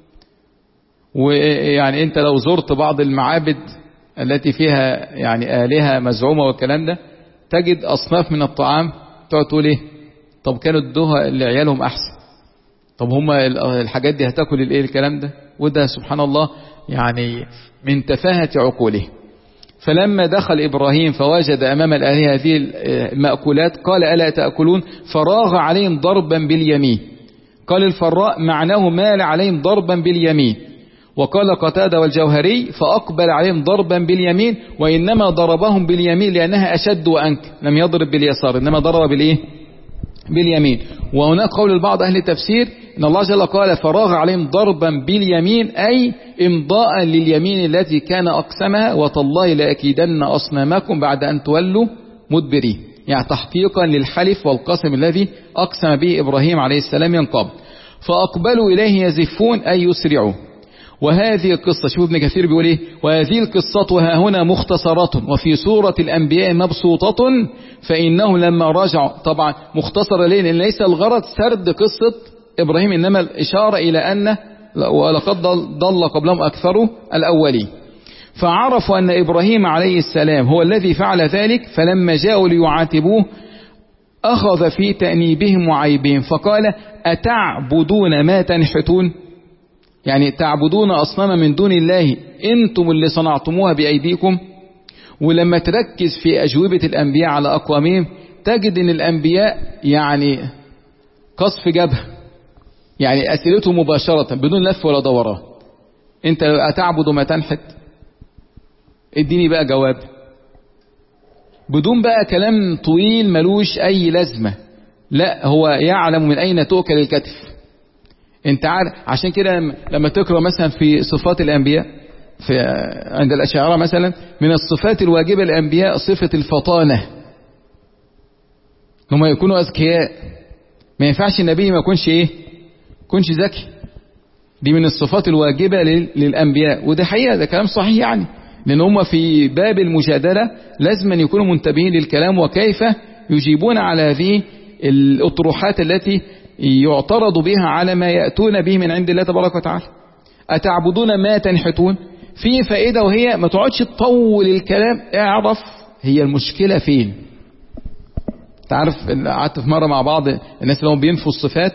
ويعني أنت لو زرت بعض المعابد التي فيها يعني آلهة مزعومة والكلام ده تجد أصناف من الطعام تقعد تقول إيه؟ طب كانوا ادوها لعيالهم أحسن، طب هم الحاجات دي هتاكل الإيه الكلام ده؟ وده سبحان الله يعني من تفاهة عقوله. فلما دخل إبراهيم فوجد أمام الآلهة هذه المأكولات قال ألا تأكلون، فراغ عليهم ضربا باليمين. قال الفراء معناه مال عليهم ضربا باليمين، وقال قتادة والجوهري فأقبل عليهم ضربا باليمين، وإنما ضربهم باليمين لأنها أشد وأنك، لم يضرب باليسار إنما ضرب بالإيه؟ باليمين. وهناك قول البعض أهل التفسير إن الله جل قال فراغ عليهم ضربا باليمين أي إمضاء لليمين التي كان أقسمها وتالله لأكيدن أصنامكم بعد أن تولوا مدبرين، يعني تحقيقا للحلف والقسم الذي أقسم به إبراهيم عليه السلام من قبل. فأقبلوا إليه يزفون أي يسرعوا. وهذه القصة شوف ابن كثير بيقول ايه، وهذه القصة ها هنا مختصرة وفي سورة الأنبياء مبسوطة، فإنه لما رجع طبعا مختصرة ليه؟ لأن ليس الغرض سرد قصة إبراهيم، إنما الإشارة إلى أن ولقد ضل قبلهم أكثر الأولين. فعرفوا أن إبراهيم عليه السلام هو الذي فعل ذلك، فلما جاءوا ليعاتبوه أخذ في تأنيبهم وعيبهم فقال أتعبدون ما تنحتون، يعني تعبدون أصناما من دون الله أنتم اللي صنعتموها بأيديكم. ولما تركز في أجوبة الأنبياء على أقوامهم تجد أن الأنبياء يعني قصف جبهة، يعني أسئلته مباشرة بدون لف ولا دوران. أنت أتعبد ما تنحت، اديني بقى جواب بدون بقى كلام طويل ملوش أي لازمة، لا هو يعلم من أين تؤكل الكتف. انت عارف، عشان كده لما تقرأ مثلا في صفات الأنبياء في عند الأشاعرة مثلا من الصفات الواجبة للأنبياء صفة الفطانة، هم يكونوا أذكياء. ما ينفعش النبي ما يكونش إيه يكونش ذكي، دي من الصفات الواجبة للأنبياء. وده حقيقة ده كلام صحيح يعني، لأن هم في باب المجادلة لازم أن يكونوا منتبهين للكلام وكيف يجيبون على هذه الأطروحات التي يعترض بها على ما يأتون به من عند الله تبارك وتعالى. أتعبدون ما تنحتون، في فائدة وهي ما تقعدش تطول الكلام، اعرف هي المشكلة فين. تعرف قعدت في مرة مع بعض الناس اللي هم بينفوا الصفات،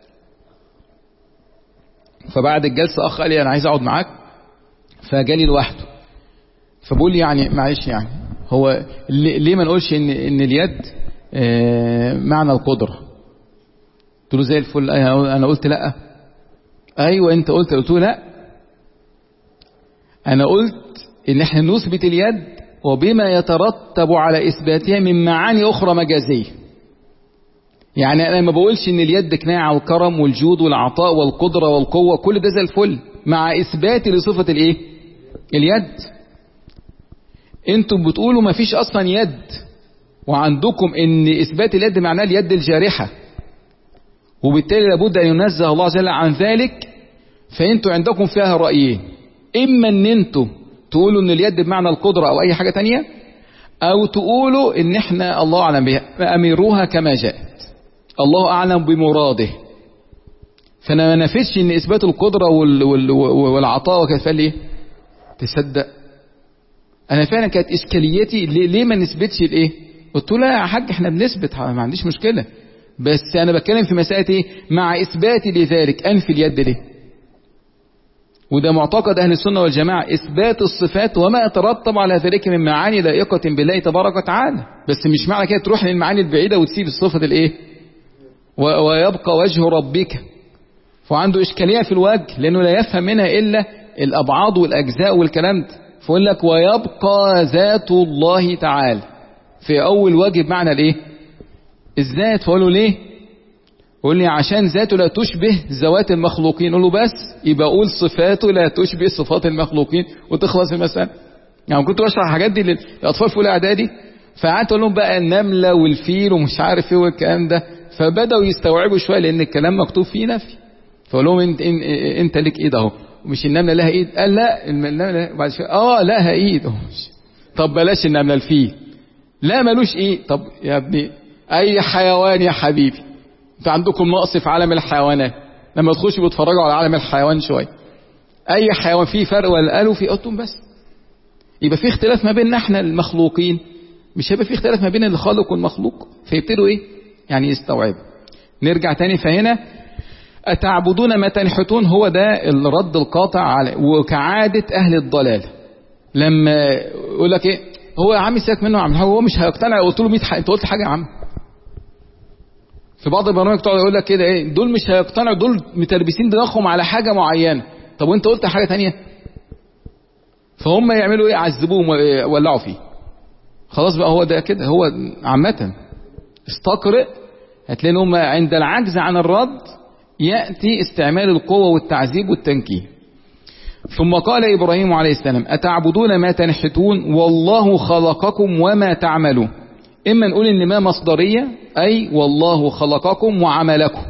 فبعد الجلسة أخ قال لي أنا عايز أقعد معاك، فجالي لوحده فبقول لي يعني معلش يعني هو ليه ما نقولش إن إن اليد معنى القدرة؟ قلت له زي الفل. أنا قلت لأ. أيوة أنت قلت. قلت له لأ، أنا قلت إن إحنا نثبت اليد وبما يترتب على إثباتها من معاني أخرى مجازية. يعني أنا ما بقولش إن اليد كناية على الكرم والجود والعطاء والقدرة والقوة، كل ده زي الفل مع إثبات لصفة الإيه؟ اليد. أنتم بتقولوا ما فيش أصلا يد، وعندكم إن إثبات اليد معناه اليد الجارحة، وبالتالي لابد أن ينزه الله جل عن ذلك. فأنتم عندكم فيها رأيين، إما أن أنتم تقولوا أن اليد بمعنى القدرة أو أي حاجة تانية، أو تقولوا أن إحنا الله أعلم بها أميروها كما جاءت، الله أعلم بمراده. فأنا ما نفسش أن إثبات القدرة وال وال والعطاء وكيف ليه تصدق. أنا فعلا كانت إشكاليتي ليه, ليه ما نثبتش الإيه؟ قلت له لا يا حاج إحنا بنثبت ما عنديش مشكلة، بس أنا بتكلم في مسألة إيه؟ مع إثباتي لذلك أنفي اليد ليه؟ وده معتقد أهل السنة والجماعة، إثبات الصفات وما يترتب على ذلك من معاني لائقة بالله تبارك وتعالى. بس مش معنى كده تروح للمعاني البعيدة وتسيب الصفة الإيه؟ ويبقى وجه ربك. فعنده إشكالية في الوجه لأنه لا يفهم منها إلا الأبعاد والأجزاء والكلام ده. فقول لك ويبقى ذات الله تعالى في أول وجه بمعنى الإيه؟ الذات. فقول له ليه؟ قول لي عشان ذاته لا تشبه ذوات المخلوقين. قول له بس يبقى قول صفاته لا تشبه صفات المخلوقين وتخلص المسألة. يعني كنت بشرح الحاجات دي للأطفال في أولى إعدادي، فقعدت أقول لهم بقى النملة والفيل ومش عارف إيه والكلام ده، فبدأوا يستوعبوا شوية لأن الكلام مكتوب فيه نفي. فقول لهم انت انت لك ايد اهو، مش النملة لها ايد؟ قال لا النملة بعد شوية اه لها ايد. طب بلاش النملة، الفيل لا ملوش ايد. طب يا ابني اي حيوان يا حبيبي، انت عندكم نقص في عالم الحيوانات، لما تخشوا بتتفرجوا على عالم الحيوان شوية، اي حيوان فيه فرق ولا قالوا في قطم بس؟ يبقى في اختلاف ما بيننا احنا المخلوقين، مش هيبقى في اختلاف ما بين الخالق والمخلوق. فيبتدوا ايه يعني يستوعبوا. نرجع تاني، فهنا أتعبدون ما تنحتون هو ده الرد القاطع على وكعادة أهل الضلال. لما يقول لك إيه هو يا عم ساك منه يا عم، هو مش هيقتنع. قلت له مية حاجة، أنت قلت حاجة يا عم. في بعض البرامج تقعد يقول لك كده إيه دول مش هيقتنعوا، دول متربسين دماغهم على حاجة معينة. طب وأنت قلت حاجة تانية، فهم يعملوا إيه؟ يعذبوهم ويولعوا فيه. خلاص بقى هو ده كده، هو عامة استقرئ هتلاقي هم عند العجز عن الرد يأتي استعمال القوة والتعذيب والتنكيل. ثم قال إبراهيم عليه السلام أتعبدون ما تنحتون والله خلقكم وما تعملون. إما نقول إن ما مصدرية أي والله خلقكم وعملكم،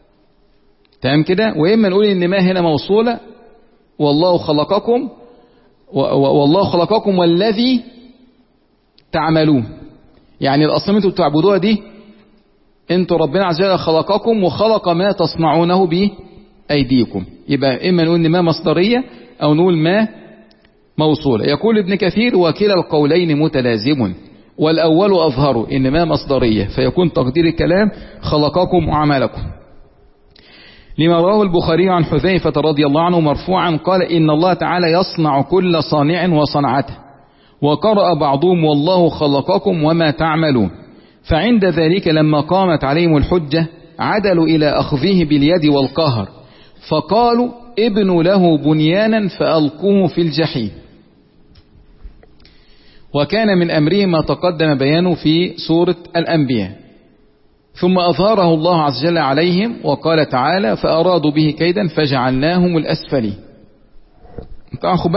تمام كده، وإما نقول إن ما هنا موصولة والله خلقكم والله خلقكم والذي تعملون. يعني الأصنام انتوا بتعبدوها دي انتوا ربنا عز وجل خلقكم وخلق ما تصنعونه بأيديكم. يبقى إما نقول إن ما مصدرية أو نقول ما موصولة. يقول ابن كثير وكلا القولين متلازم، والأول أظهر إن ما مصدرية فيكون تقدير الكلام خلقكم وعملكم، لما رواه البخاري عن حذيفة رضي الله عنه مرفوعا قال إن الله تعالى يصنع كل صانع وصنعته، وقرأ بعضهم والله خلقكم وما تعملون. فعند ذلك لما قامت عليهم الحجة عدلوا إلى أخذه باليد والقهر، فقالوا ابنوا له بنيانا فألقوه في الجحيم. وكان من أمره ما تقدم بيانه في سورة الأنبياء. ثم أظهره الله عز وجل عليهم وقال تعالى فأرادوا به كيدا فجعلناهم الأسفلين. طبعا خد بالك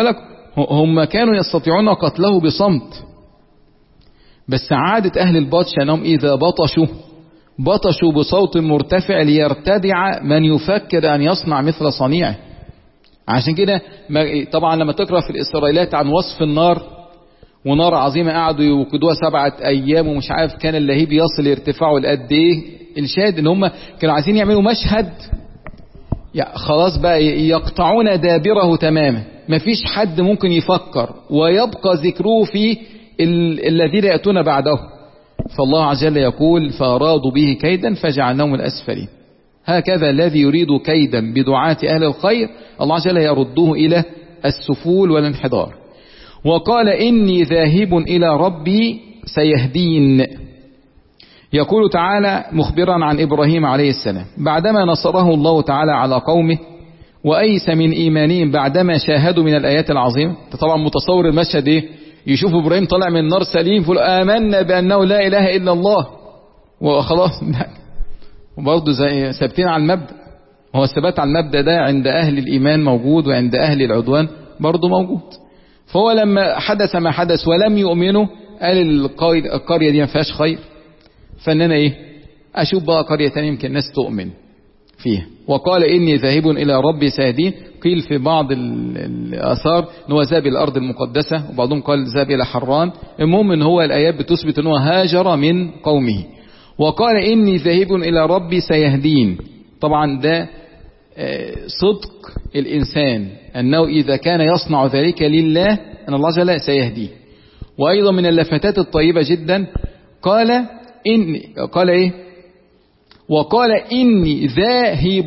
هم كانوا يستطيعون قتله بصمت، بس عادة أهل البطش أنهم إذا بطشوا بطشوا بصوت مرتفع ليرتدع من يفكر أن يصنع مثل صنيعه. عشان كده طبعا لما تقرأ في الإسرائيليات عن وصف النار، ونار عظيمة قعدوا يوقدوها سبعة أيام ومش عارف كان اللهيب يصل ارتفاعه لقد إيه، الشاهد إن هم كانوا عايزين يعملوا مشهد يعني خلاص بقى يقطعون دابره تماما، مفيش حد ممكن يفكر ويبقى ذكره في الذين يأتون بعده. فالله عز وجل يقول فأرادوا به كيدا فجعلناهم الأسفلين. هكذا الذي يريد كيدا بدعاة أهل الخير الله عز وجل يرده إلى السفول والانحدار. وقال إني ذاهب إلى ربي سيهدين. يقول تعالى مخبرا عن إبراهيم عليه السلام بعدما نصره الله تعالى على قومه وأيس من إيمانهم بعدما شاهدوا من الآيات العظيمة. طبعا متصور المشهد إيه؟ يشوف إبراهيم طلع من النار سليم فقال آمنا بأنه لا إله إلا الله وخلاص. وبرضه زي ثابتين على المبدأ. هو الثبات على المبدأ ده عند أهل الإيمان موجود وعند أهل العدوان برضه موجود. فهو لما حدث ما حدث ولم يؤمنوا قال القرية دي ما فيهاش خير، فإننا إيه أشوف بقى قرية تانية يمكن الناس تؤمن فيها. وقال إني ذاهب إلى ربي سيهدين. قيل في بعض الآثار إن هو ذهب إلى الأرض المقدسة، وبعضهم قال ذهب إلى حران. المهم إن هو الآيات بتثبت إن هو هاجر من قومه. وقال إني ذاهب إلى ربي سيهدين. طبعا ده صدق الإنسان أنه إذا كان يصنع ذلك لله أن الله جل سيهديه. وأيضا من اللفتات الطيبة جدا قال إني قال إيه وقال إني ذاهب.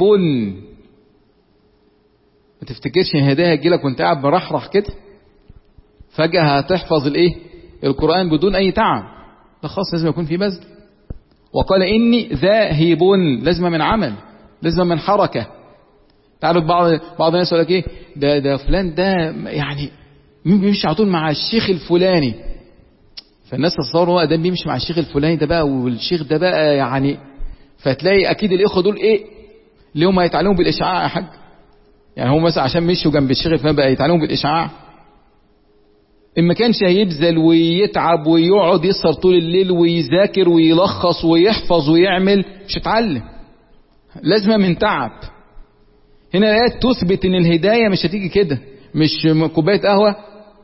ما تفتكرش الهداية هتجيلك وانت قاعد مرحرح كده فجأة هتحفظ الايه القرآن بدون اي تعب، ده خاص لازم يكون في بذل. وقال إني ذاهب لازم من عمل، لازم من حركة. تعرف بعض بعض الناس يقول لك ايه ده ده فلان ده يعني مين بيمشي على طول مع الشيخ الفلاني، فالناس تصوروا هو ده بيمشي مع الشيخ الفلاني ده بقى والشيخ ده بقى يعني، فتلاقي اكيد الاخوه دول ايه ليهم هيتعلموا بالاشعاع يا حاج. يعني هو مثلا عشان مشوا جنب الشيخ الفلاني بقى يتعلموا بالاشعاع، ان ما كانش هيبذل ويتعب ويقعد يسهر طول الليل ويذاكر ويلخص ويحفظ ويعمل مش هيتعلم، لازم من تعب. هنا الايات تثبت ان الهدايه مش هتيجي كده، مش كوبايه قهوه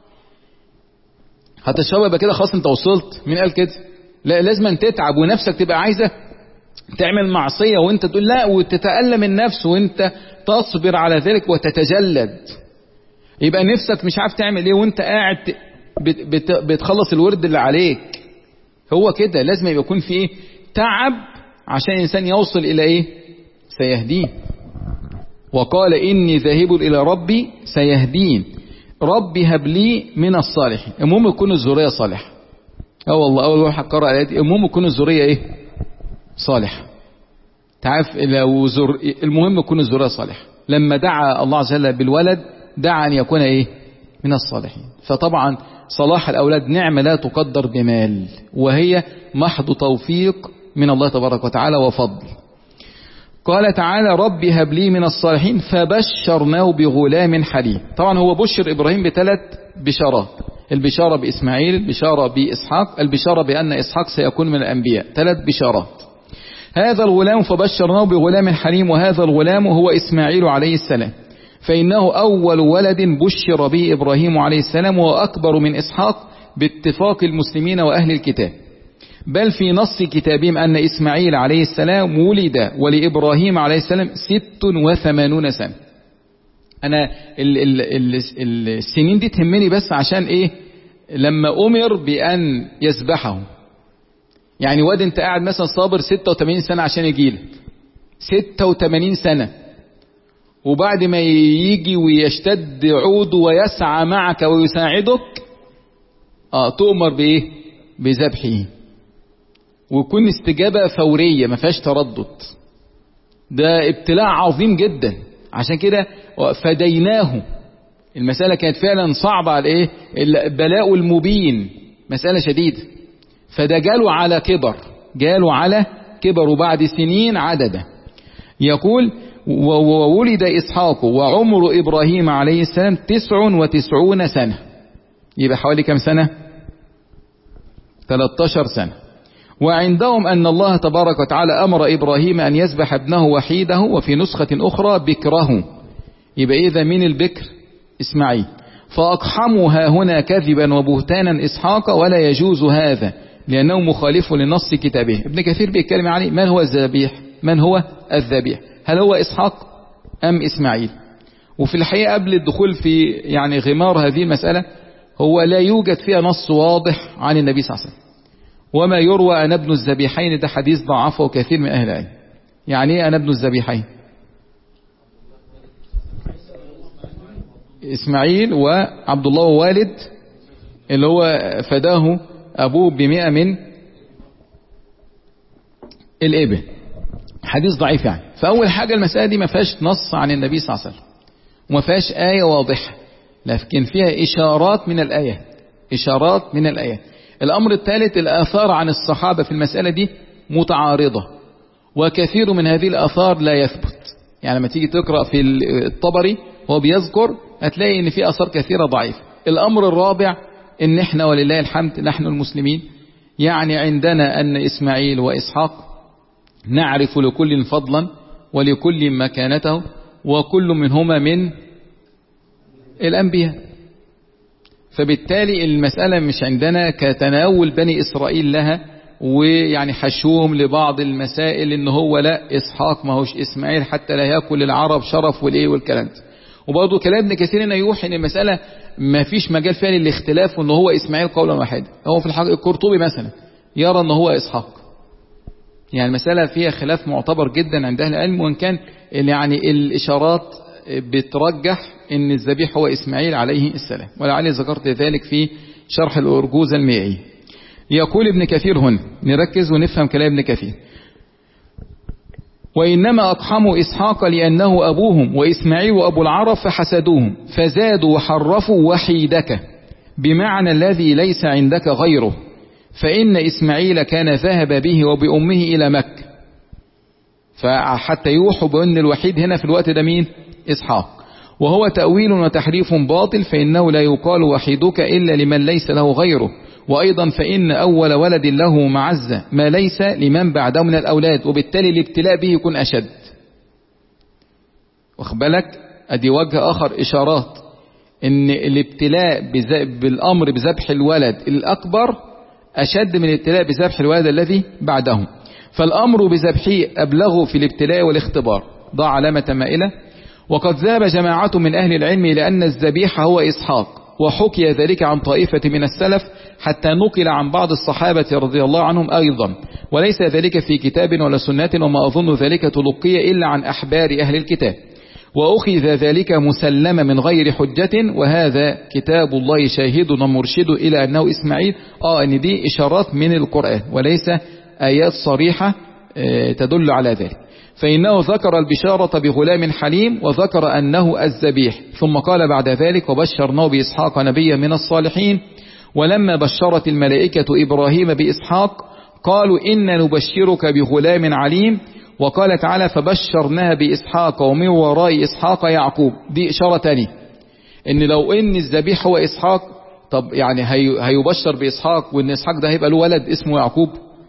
هتشربها يبقى كده خلاص انت وصلت. مين قال كده؟ لا، لازم تتعب ونفسك تبقى عايزه تعمل معصيه وانت تقول لا، وتتألم النفس وانت تصبر على ذلك وتتجلد. يبقى نفسك مش عارف تعمل ايه وانت قاعد بت بت بتخلص الورد اللي عليك. هو كده لازم يبقى يكون في ايه تعب عشان الانسان يوصل الى ايه سيهدين. وقال اني ذاهب الى ربي سيهدين. ربي هب لي من الصالحين. المهم يكون الذريه صالحه. اه والله اول واحد قرأ الايات المهم يكون الذريه ايه صالحه. تعرف لو زر... المهم يكون الذريه صالحه. لما دعا الله عز وجل بالولد دعا ان يكون ايه من الصالحين. فطبعا صلاح الاولاد نعمه لا تقدر بمال، وهي محض توفيق من الله تبارك وتعالى وفضل. قال تعالى ربي هب لي من الصالحين فبشرناه بغلام حليم. طبعا هو بشر ابراهيم بثلاث بشارات: البشاره باسماعيل، البشاره باسحاق، البشاره بان اسحاق سيكون من الانبياء. ثلاث بشارات. هذا الغلام فبشرناه بغلام حليم، وهذا الغلام هو اسماعيل عليه السلام، فإنه أول ولد بشر به إبراهيم عليه السلام، وأكبر من إسحاق باتفاق المسلمين وأهل الكتاب، بل في نص كتابهم أن إسماعيل عليه السلام ولد ولإبراهيم عليه السلام ست وثمانون سنة. أنا ال ال ال السنين دي تهمني بس عشان إيه لما أمر بأن يذبحه. يعني واد انت قاعد مثلا صابر ستة وثمانين سنة عشان يجيلك ستة وثمانين سنة، وبعد ما يجي ويشتد عوده ويسعى معك ويساعدك اه تؤمر بايه بذبحه، ويكون استجابة فورية ما فيهاش تردد. ده ابتلاء عظيم جدا. عشان كده فديناه. المسألة كانت فعلا صعبة على ايه البلاء المبين، مسألة شديدة. فده جاله على كبر، جاله على كبر وبعد سنين عدده. يقول وولد إسحاق وعمر إبراهيم عليه السلام تسع وتسعون سنة، يبقى حوالي كم سنة؟ ثلاثة عشر سنة. وعندهم أن الله تبارك وتعالى أمر إبراهيم أن يذبح ابنه وحيده، وفي نسخة أخرى بكره، يبقى إذا من البكر إسماعيل. فأقحموا ها هنا كذبا وبهتانا إسحاق، ولا يجوز هذا لأنه مخالف لنص كتابه. ابن كثير بيتكلم عليه من هو الذبيح، من هو الذبيح، هل هو إسحاق أم إسماعيل؟ وفي الحقيقة قبل الدخول في يعني غمار هذه المسألة، هو لا يوجد فيها نص واضح عن النبي صلى الله عليه وسلم. وما يروى أن ابن الذبيحين ده حديث ضعفه كثير من أهل العلم. يعني ايه أنا ابن الذبيحين؟ إسماعيل وعبد الله والد اللي هو فداه أبوه بمئة من الإبل، حديث ضعيف يعني. فأول حاجة المسألة دي ما فيهاش نص عن النبي صلى الله عليه وسلم، وما فيهاش آية واضحة، لكن فيها إشارات من الآيات، إشارات من الآيات. الأمر الثالث، الآثار عن الصحابة في المسألة دي متعارضة، وكثير من هذه الآثار لا يثبت. يعني لما تيجي تقرأ في الطبري هو بيذكر هتلاقي ان في آثار كثيرة ضعيفة. الأمر الرابع، ان احنا ولله الحمد نحن المسلمين يعني عندنا أن إسماعيل وإسحاق نعرف لكل فضلا ولكل مكانته، وكل منهما من الأنبياء. فبالتالي المسألة مش عندنا كتناول بني إسرائيل لها ويعني حشوهم لبعض المسائل، ان هو لا إسحاق ما هوش إسماعيل حتى لا يأكل العرب شرف والايه والكلام ده. وبرضه كلام ابن كثير هنا يوحي ان المسألة ما فيش مجال فيها للاختلاف، وان هو إسماعيل قولا واحدا. هو في الحقيقة القرطبي مثلا يرى ان هو إسحاق. يعني المسألة فيها خلاف معتبر جدا عند أهل العلم، وإن كان يعني الإشارات بترجح ان الذبيح هو إسماعيل عليه السلام، ولعلي ذكرت ذلك في شرح الأرجوزة المائي. يقول ابن كثير هنا، نركز ونفهم كلام ابن كثير: وإنما أقحموا إسحاق لأنه أبوهم، وإسماعيل وأبو العرب فحسدوهم فزادوا وحرفوا وحيدك، بمعنى الذي ليس عندك غيره، فإن إسماعيل كان ذهب به وبأمه إلى مكة. فحتى يوحوا بأن الوحيد هنا في الوقت ده مين؟ إسحاق. وهو تأويل وتحريف باطل، فإنه لا يقال وحيدك إلا لمن ليس له غيره. وأيضا فإن أول ولد له معزة ما ليس لمن بعده من الأولاد، وبالتالي الابتلاء به يكون أشد. واخبالك أدي وجه آخر إشارات إن الابتلاء بالأمر بذبح الولد الأكبر أشد من الابتلاء بذبح الولد الذي بعده. فالأمر بذبحه أبلغ في الابتلاء والاختبار. ضع علامة مائلة. وقد ذهب جماعة من أهل العلم لأن الذبيح هو إسحاق، وحكي ذلك عن طائفة من السلف، حتى نقل عن بعض الصحابة رضي الله عنهم أيضا، وليس ذلك في كتاب ولا سنة، وما أظن ذلك تلقي إلا عن أحبار أهل الكتاب، وأخذ ذلك مسلم من غير حجة، وهذا كتاب الله شاهد ومرشد إلى أنه إسماعيل. آه أن دي إشارات من القرآن وليس آيات صريحة تدل على ذلك. فإنه ذكر البشارة بغلام حليم، وذكر أنه الذبيح، ثم قال بعد ذلك: وبشرناه بإسحاق نبيا من الصالحين. ولما بشرت الملائكة إبراهيم بإسحاق قالوا: إن نبشرك بغلام عليم. وقال تعالى: فبشرناها بإسحاق ومن وراء إسحاق يعقوب. دي إشارة تانية إن لو إن الذبيح هو إسحاق، طب يعني هيبشر بإسحاق وإن إسحاق ده هيبقى له ولد اسمه يعقوب،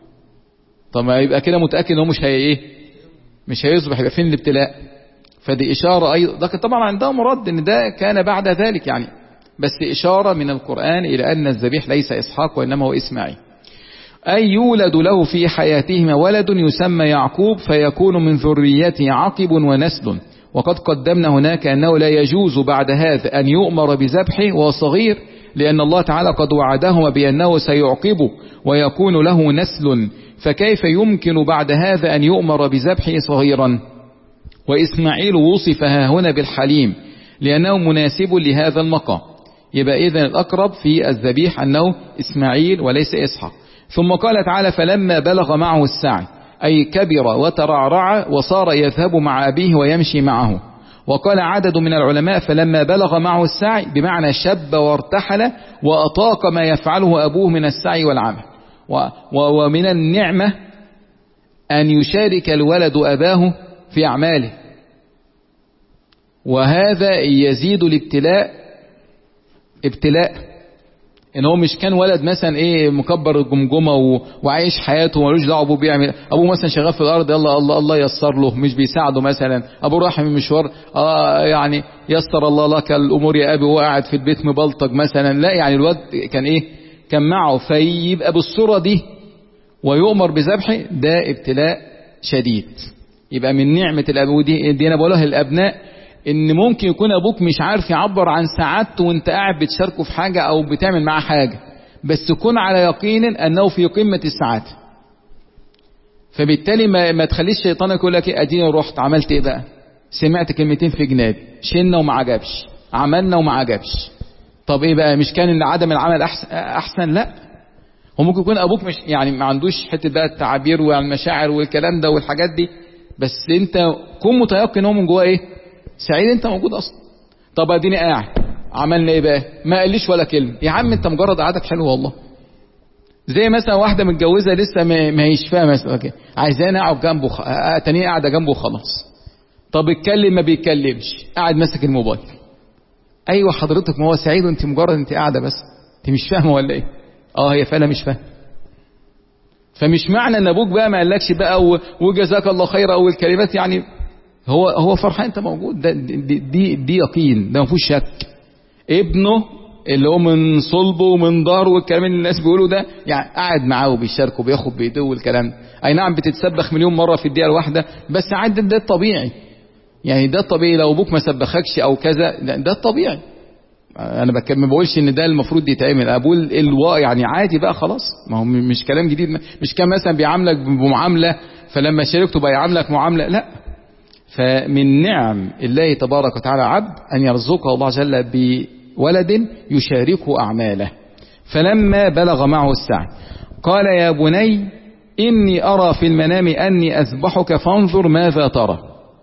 طب ما يبقى كده متأكد إنه مش هي إيه مش هيصبح، يبقى فين الابتلاء؟ فدي إشارة أيضا. ده طبعا عندهم رد إن ده كان بعد ذلك يعني، بس إشارة من القرآن إلى أن الذبيح ليس إسحاق وإنما هو إسماعيل. أي يولد له في حياتهما ولد يسمى يعقوب، فيكون من ذريته عقب ونسل. وقد قدمنا هناك أنه لا يجوز بعد هذا أن يؤمر بذبحه وهو صغير، لأن الله تعالى قد وعدهما بأنه سيعقبه ويكون له نسل، فكيف يمكن بعد هذا أن يؤمر بذبحه صغيرا؟ وإسماعيل وصف ها هنا بالحليم لأنه مناسب لهذا المقام. يبقى إذن الأقرب في الذبيح أنه إسماعيل وليس إسحاق. ثم قال تعالى: فلما بلغ معه السعي، أي كبر وترعرع وصار يذهب مع أبيه ويمشي معه. وقال عدد من العلماء: فلما بلغ معه السعي بمعنى شب وارتحل وأطاق ما يفعله أبوه من السعي والعمل. ومن النعمة أن يشارك الولد أباه في أعماله، وهذا يزيد الابتلاء ابتلاء، ان هو مش كان ولد مثلا ايه مكبر الجمجمه و... وعايش حياته ومالوش دعوه ابوه بيعمل، ابوه مثلا شغال في الارض يلا الله الله ييسر له، مش بيساعده مثلا، ابوه راح من مشوار اه يعني يسر الله لك الامور يا ابي، وهو قاعد في البيت مبلطج مثلا، لا يعني الواد كان ايه كان معه، فيبقى بالصوره دي ويؤمر بذبحه، ده ابتلاء شديد. يبقى من نعمه الاب، ودي دي انا بقولها للابناء، ان ممكن يكون ابوك مش عارف يعبر عن سعادته وانت قاعد بتشاركه في حاجة او بتعمل معاه حاجة، بس كن على يقين انه في قمة السعادة. فبالتالي ما, ما تخليش الشيطان يقول لك ايه اديني رحت عملت ايه بقى، سمعت كلمتين في جنابي، شلنا وما عجبش، عملنا وما عجبش، طب ايه بقى مش كان ان عدم العمل احسن, أحسن؟ لا، هو ممكن يكون ابوك مش يعني ما عندوش حتة بقى التعابير والمشاعر والكلام ده والحاجات دي، بس انت كن متيقن هو من جواه ايه سعيد انت موجود اصلا. طب اديني قاعد عملنا ايه بقى، ما قاليش ولا كلمه، يا عم انت مجرد قعدك حلو والله. زي مثلا واحده متجوزه لسه ما هيش فاهمه مثلا كده، عايزاني اقعد جنبه خ... تانية قاعده جنبه خلاص، طب اتكلم ما بيتكلمش، قاعد ماسك الموبايل. ايوه حضرتك ما هو سعيد وانت مجرد انت قاعده بس، انت مش فاهمه ولا ايه؟ اه هي فعلا مش فاهمه. فمش معنى ان ابوك بقى ما قالكش بقى و... وجزاك الله خير او الكلمات يعني هو هو فرحان انت موجود، ده دي دي, دي يقين، ده ما فيهوش شك. ابنه اللي هو من صلبه ومن ظهره والكلام اللي الناس بيقولوا ده، يعني قاعد معاه وبيشاركه وبياخد بايده والكلام، اي نعم بتتسبخ مليون مره في الدقيقه الواحده، بس عاد ده الطبيعي، يعني ده الطبيعي. لو ابوك ما سبخكش او كذا ده الطبيعي. انا ما بقولش ان ده المفروض يتعمل، اقول الوا يعني عادي بقى خلاص، ما هو مش كلام جديد، مش كان مثلا بيعاملك بمعامله فلما شاركته بقى يعاملك معامله، لا. فمن نعم الله تبارك وتعالى عبد أن يرزقه الله جل بولد يشاركه أعماله. فلما بلغ معه السعي قال يا بني إني أرى في المنام أني أذبحك فانظر ماذا ترى.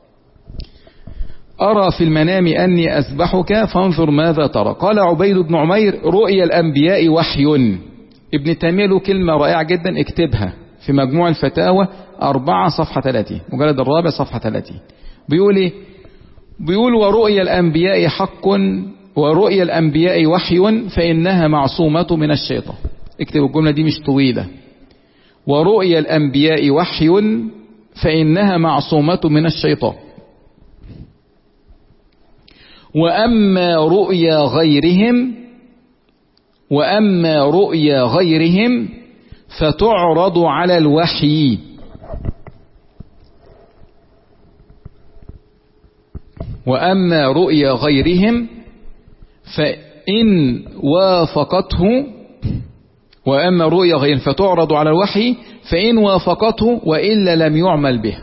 أرى في المنام أني أذبحك فانظر ماذا ترى. قال عبيد بن عمير رؤيا الأنبياء وحي. ابن تيمية له كلمة رائعة جدا اكتبها في مجموع الفتاوى أربعة صفحة ثلاثين، مجلد الرابع صفحة ثلاثين، بيقول ايه؟ بيقول ورؤيا الأنبياء حق ورؤيا الأنبياء وحي فإنها معصومة من الشيطان. اكتب الجملة دي مش طويلة. ورؤيا الأنبياء وحي فإنها معصومة من الشيطان. وأما رؤيا غيرهم وأما رؤيا غيرهم فتعرض على الوحي. وأما رؤيا غيرهم فإن وافقته وأما رؤيا غيرهم فتعرض على الوحي فإن وافقته وإلا لم يعمل به.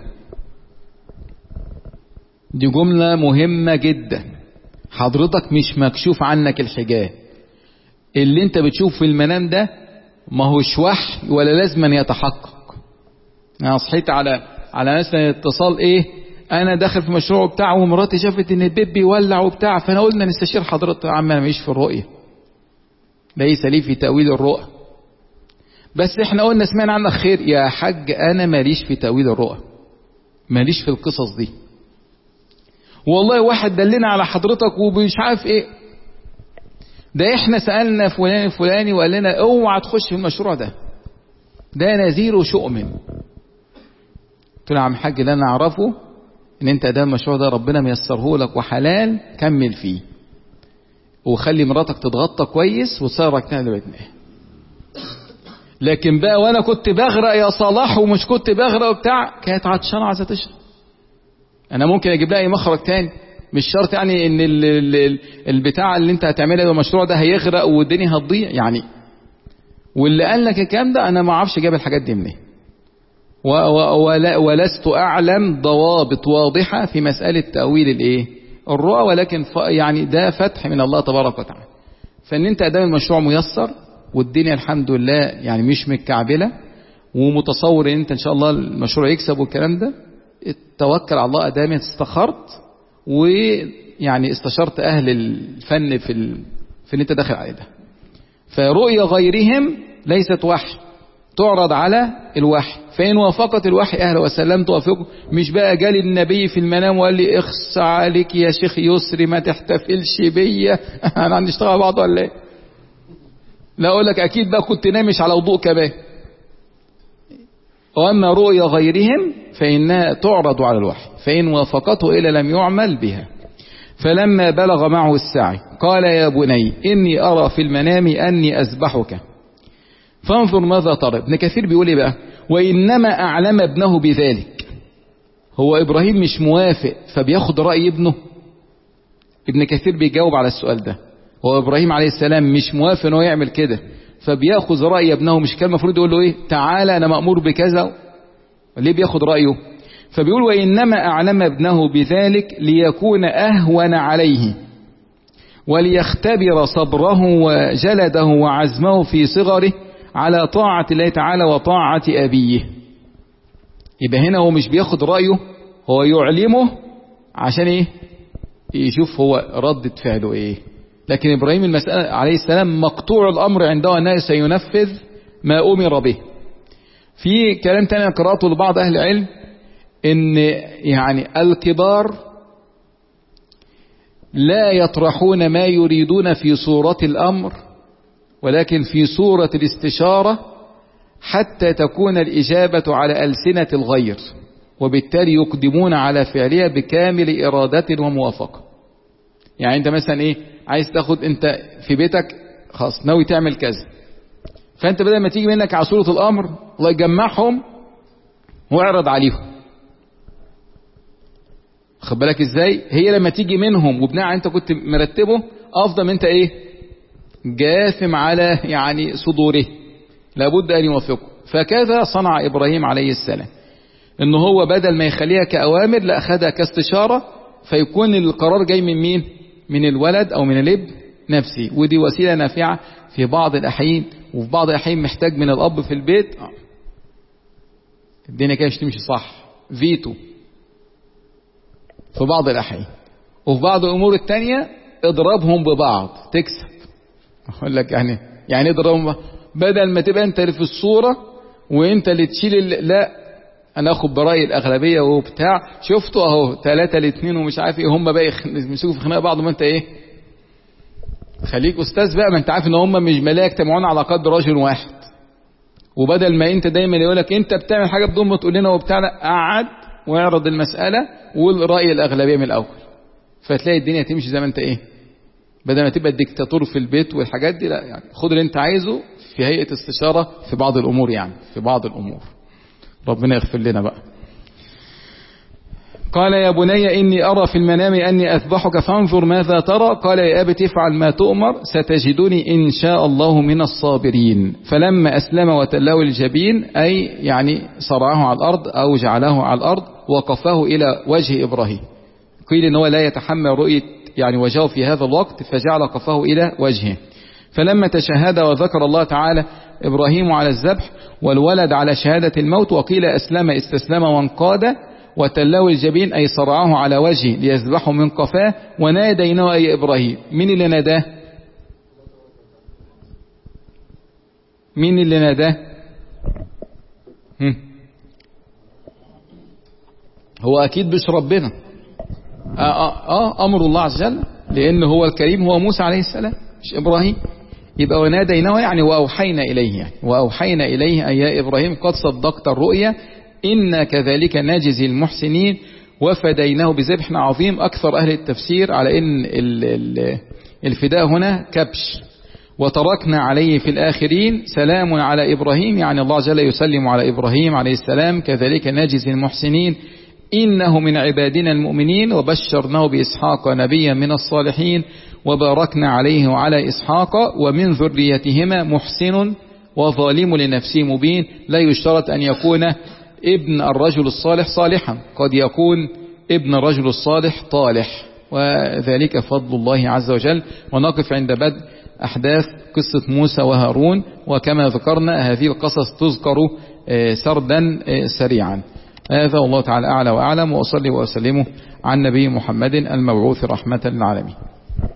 دي جملة مهمة جدا. حضرتك مش مكشوف عنك الحجاب، اللي انت بتشوف في المنام ده ما هوش وحي ولا لازم يتحقق. انا صحيت على على مثلا اتصال ايه، انا داخل في مشروع بتاع ومراتي شافت ان البيت بيولع وبتاع، فانا قلنا نستشير حضرتك. يا عم انا ماليش في الرؤيه، ليس لي في تاويل الرؤى، بس احنا قلنا سمعنا عنك خير. يا حاج انا ماليش في تاويل الرؤى، ماليش في القصص دي. والله واحد دلنا على حضرتك ومش عارف ايه، ده احنا سألنا فلان الفلاني وقال لنا اوعى تخش في المشروع ده، ده نذير وشؤم. قلت له يا عم الحاج اللي انا اعرفه ان انت ده المشروع ده ربنا ميسره لك وحلال، كمل فيه وخلي مراتك تتغطى كويس وتصرك تاني بيتنا. لكن بقى وانا كنت بغرق يا صلاح ومش كنت بغرق وبتاع، كانت عطشانه عايزه تشرب، انا ممكن اجيب لها اي مخرج تاني، مش شرط يعني ان ال ال البتاع اللي انت هتعملها المشروع ده هيغرق والدنيا هتضيع يعني. واللي قال لك الكلام ده انا ما اعرفش جاب الحاجات دي منين، ولست اعلم ضوابط واضحه في مساله تاويل الايه الرؤى، ولكن يعني ده فتح من الله تبارك وتعالى. فان انت ادام المشروع ميسر والدنيا الحمد لله يعني مش متكعبله، ومتصور ان انت ان شاء الله المشروع يكسب والكلام ده، توكل على الله ادام استخرت ويعني استشرت اهل الفن في ال... في اللي انت داخل عليه ده. فرؤيا غيرهم ليست وحي، تعرض على الوحي، فإن وافقت الوحي أهلا وسلم توافقه. مش بقى جالي النبي في المنام وقال لي اخص عليك يا شيخ يسري ما تحتفلش بيا انا هنشتغل بعض ولا ايه؟ لا اقول لك اكيد بقى كنت نامش على وضوء كمان. واما رؤيا غيرهم فانها تعرض على الوحي، فان وافقته الا لم يعمل بها. فلما بلغ معه السعي قال يا بني اني ارى في المنام اني اذبحك فانظر ماذا ترى. ابن كثير بيقول ايه بقى؟ وانما اعلم ابنه بذلك. هو ابراهيم مش موافق فبياخد راي ابنه؟ ابن كثير بيجاوب على السؤال ده. هو ابراهيم عليه السلام مش موافق انه يعمل كده فبياخذ راي ابنه؟ مش كان المفروض يقول له ايه؟ تعالى انا مامور بكذا. ليه بياخد رايه؟ فبيقول وانما اعلم ابنه بذلك ليكون اهون عليه وليختبر صبره وجلده وعزمه في صغره على طاعة الله تعالى وطاعة أبيه. يبقى هنا هو مش بياخد رأيه، هو يعلمه عشان ايه؟ يشوف هو ردة فعله ايه. لكن إبراهيم المسألة عليه السلام مقطوع الأمر عنده أنه سينفذ ما أمر به. في كلام تاني قرأته لبعض أهل العلم إن يعني الكبار لا يطرحون ما يريدون في صورة الأمر ولكن في صورة الاستشارة حتى تكون الإجابة على ألسنة الغير، وبالتالي يقدمون على فعلها بكامل إرادة وموافقة. يعني أنت مثلا إيه عايز تاخد أنت في بيتك خلاص ناوي تعمل كذا، فأنت بدل ما تيجي منك على صورة الأمر الله يجمعهم واعرض عليهم. خد بالك إزاي؟ هي لما تيجي منهم وبناء أنت كنت مرتبه أفضل من أنت إيه جاثم على يعني صدوره، لابد أن يوافقه. فكذا صنع إبراهيم عليه السلام، إنه هو بدل ما يخليها كأوامر لا أخذها كاستشارة، فيكون القرار جاي من مين؟ من الولد أو من الابن نفسه. ودي وسيلة نافعة في بعض الأحيان، وفي بعض الأحيان محتاج من الأب في البيت الدنيا كده مش تمشي صح فيتو في بعض الأحيان، وفي بعض الأمور التانية اضربهم ببعض تكسب. أقول لك يعني يعني اضربهم بدل ما تبقى أنت اللي في الصورة وأنت اللي تشيل اللي لا أنا أخذ برأي الأغلبية وبتاع. شفتوا أهو ثلاثة لاثنين ومش عارف إيه، هم بقى يمسكوا في خناق بعض، ما أنت إيه خليك أستاذ بقى، ما أنت عارف إن هم مش ملاك يجتمعون على قدر رجل واحد. وبدل ما أنت دايما يقولك أنت بتعمل حاجة بدون ما تقول لنا وبتاع، لا قعد واعرض المسألة والرأي الأغلبية من الأول، فتلاقي الدنيا تمشي زي ما أنت إيه. بدل ما تبقى الدكتاتور في البيت والحاجات دي، لا يعني خد اللي أنت عايزه في هيئة استشارة في بعض الأمور، يعني في بعض الأمور. ربنا يغفر لنا بقى. قال يا بني إني أرى في المنام أني أذبحك فانظر ماذا ترى. قال يا أبت افعل ما تؤمر ستجدني إن شاء الله من الصابرين. فلما أسلم وتله الجبين أي يعني صرعه على الأرض أو جعله على الأرض وقفه إلى وجه إبراهيم. قيل إن هو لا يتحمل رؤية يعني وجهه في هذا الوقت فجعل قفه إلى وجهه. فلما تشهد وذكر الله تعالى إبراهيم على الذبح والولد على شهادة الموت، وقيل أسلم استسلم وانقاد، وتله الجبين أي صرعه على وجهه ليذبحه من قفاه، وناديناه أي إبراهيم. مين اللي ناداه؟ مين اللي ناداه؟ هو أكيد مش ربنا، آه, آه, آه أمر الله عز وجل، لأن هو الكريم هو موسى عليه السلام مش إبراهيم. يبقى وناديناه يعني وأوحينا إليه، يعني وأوحينا إليه أي يا إبراهيم قد صدقت الرؤيا إنا كذلك نجزي المحسنين وفديناه بذبح عظيم. أكثر أهل التفسير على إن الفداء هنا كبش. وتركنا عليه في الآخرين سلام على إبراهيم، يعني الله جل يسلم على إبراهيم عليه السلام كذلك نجزي المحسنين إنه من عبادنا المؤمنين. وبشرناه بإسحاق نبيا من الصالحين وباركنا عليه وعلى إسحاق ومن ذريتهما محسن وظالم لنفسه مبين. لا يشترط أن يكون ابن الرجل الصالح صالحا، قد يكون ابن الرجل الصالح طالح، وذلك فضل الله عز وجل. ونقف عند بدء أحداث قصة موسى وهارون، وكما ذكرنا هذه القصص تذكر سردا سريعا. هذا والله تعالى أعلى وأعلم، وأصلي وأسلمه عن نبي محمد المبعوث رحمة للعالمين.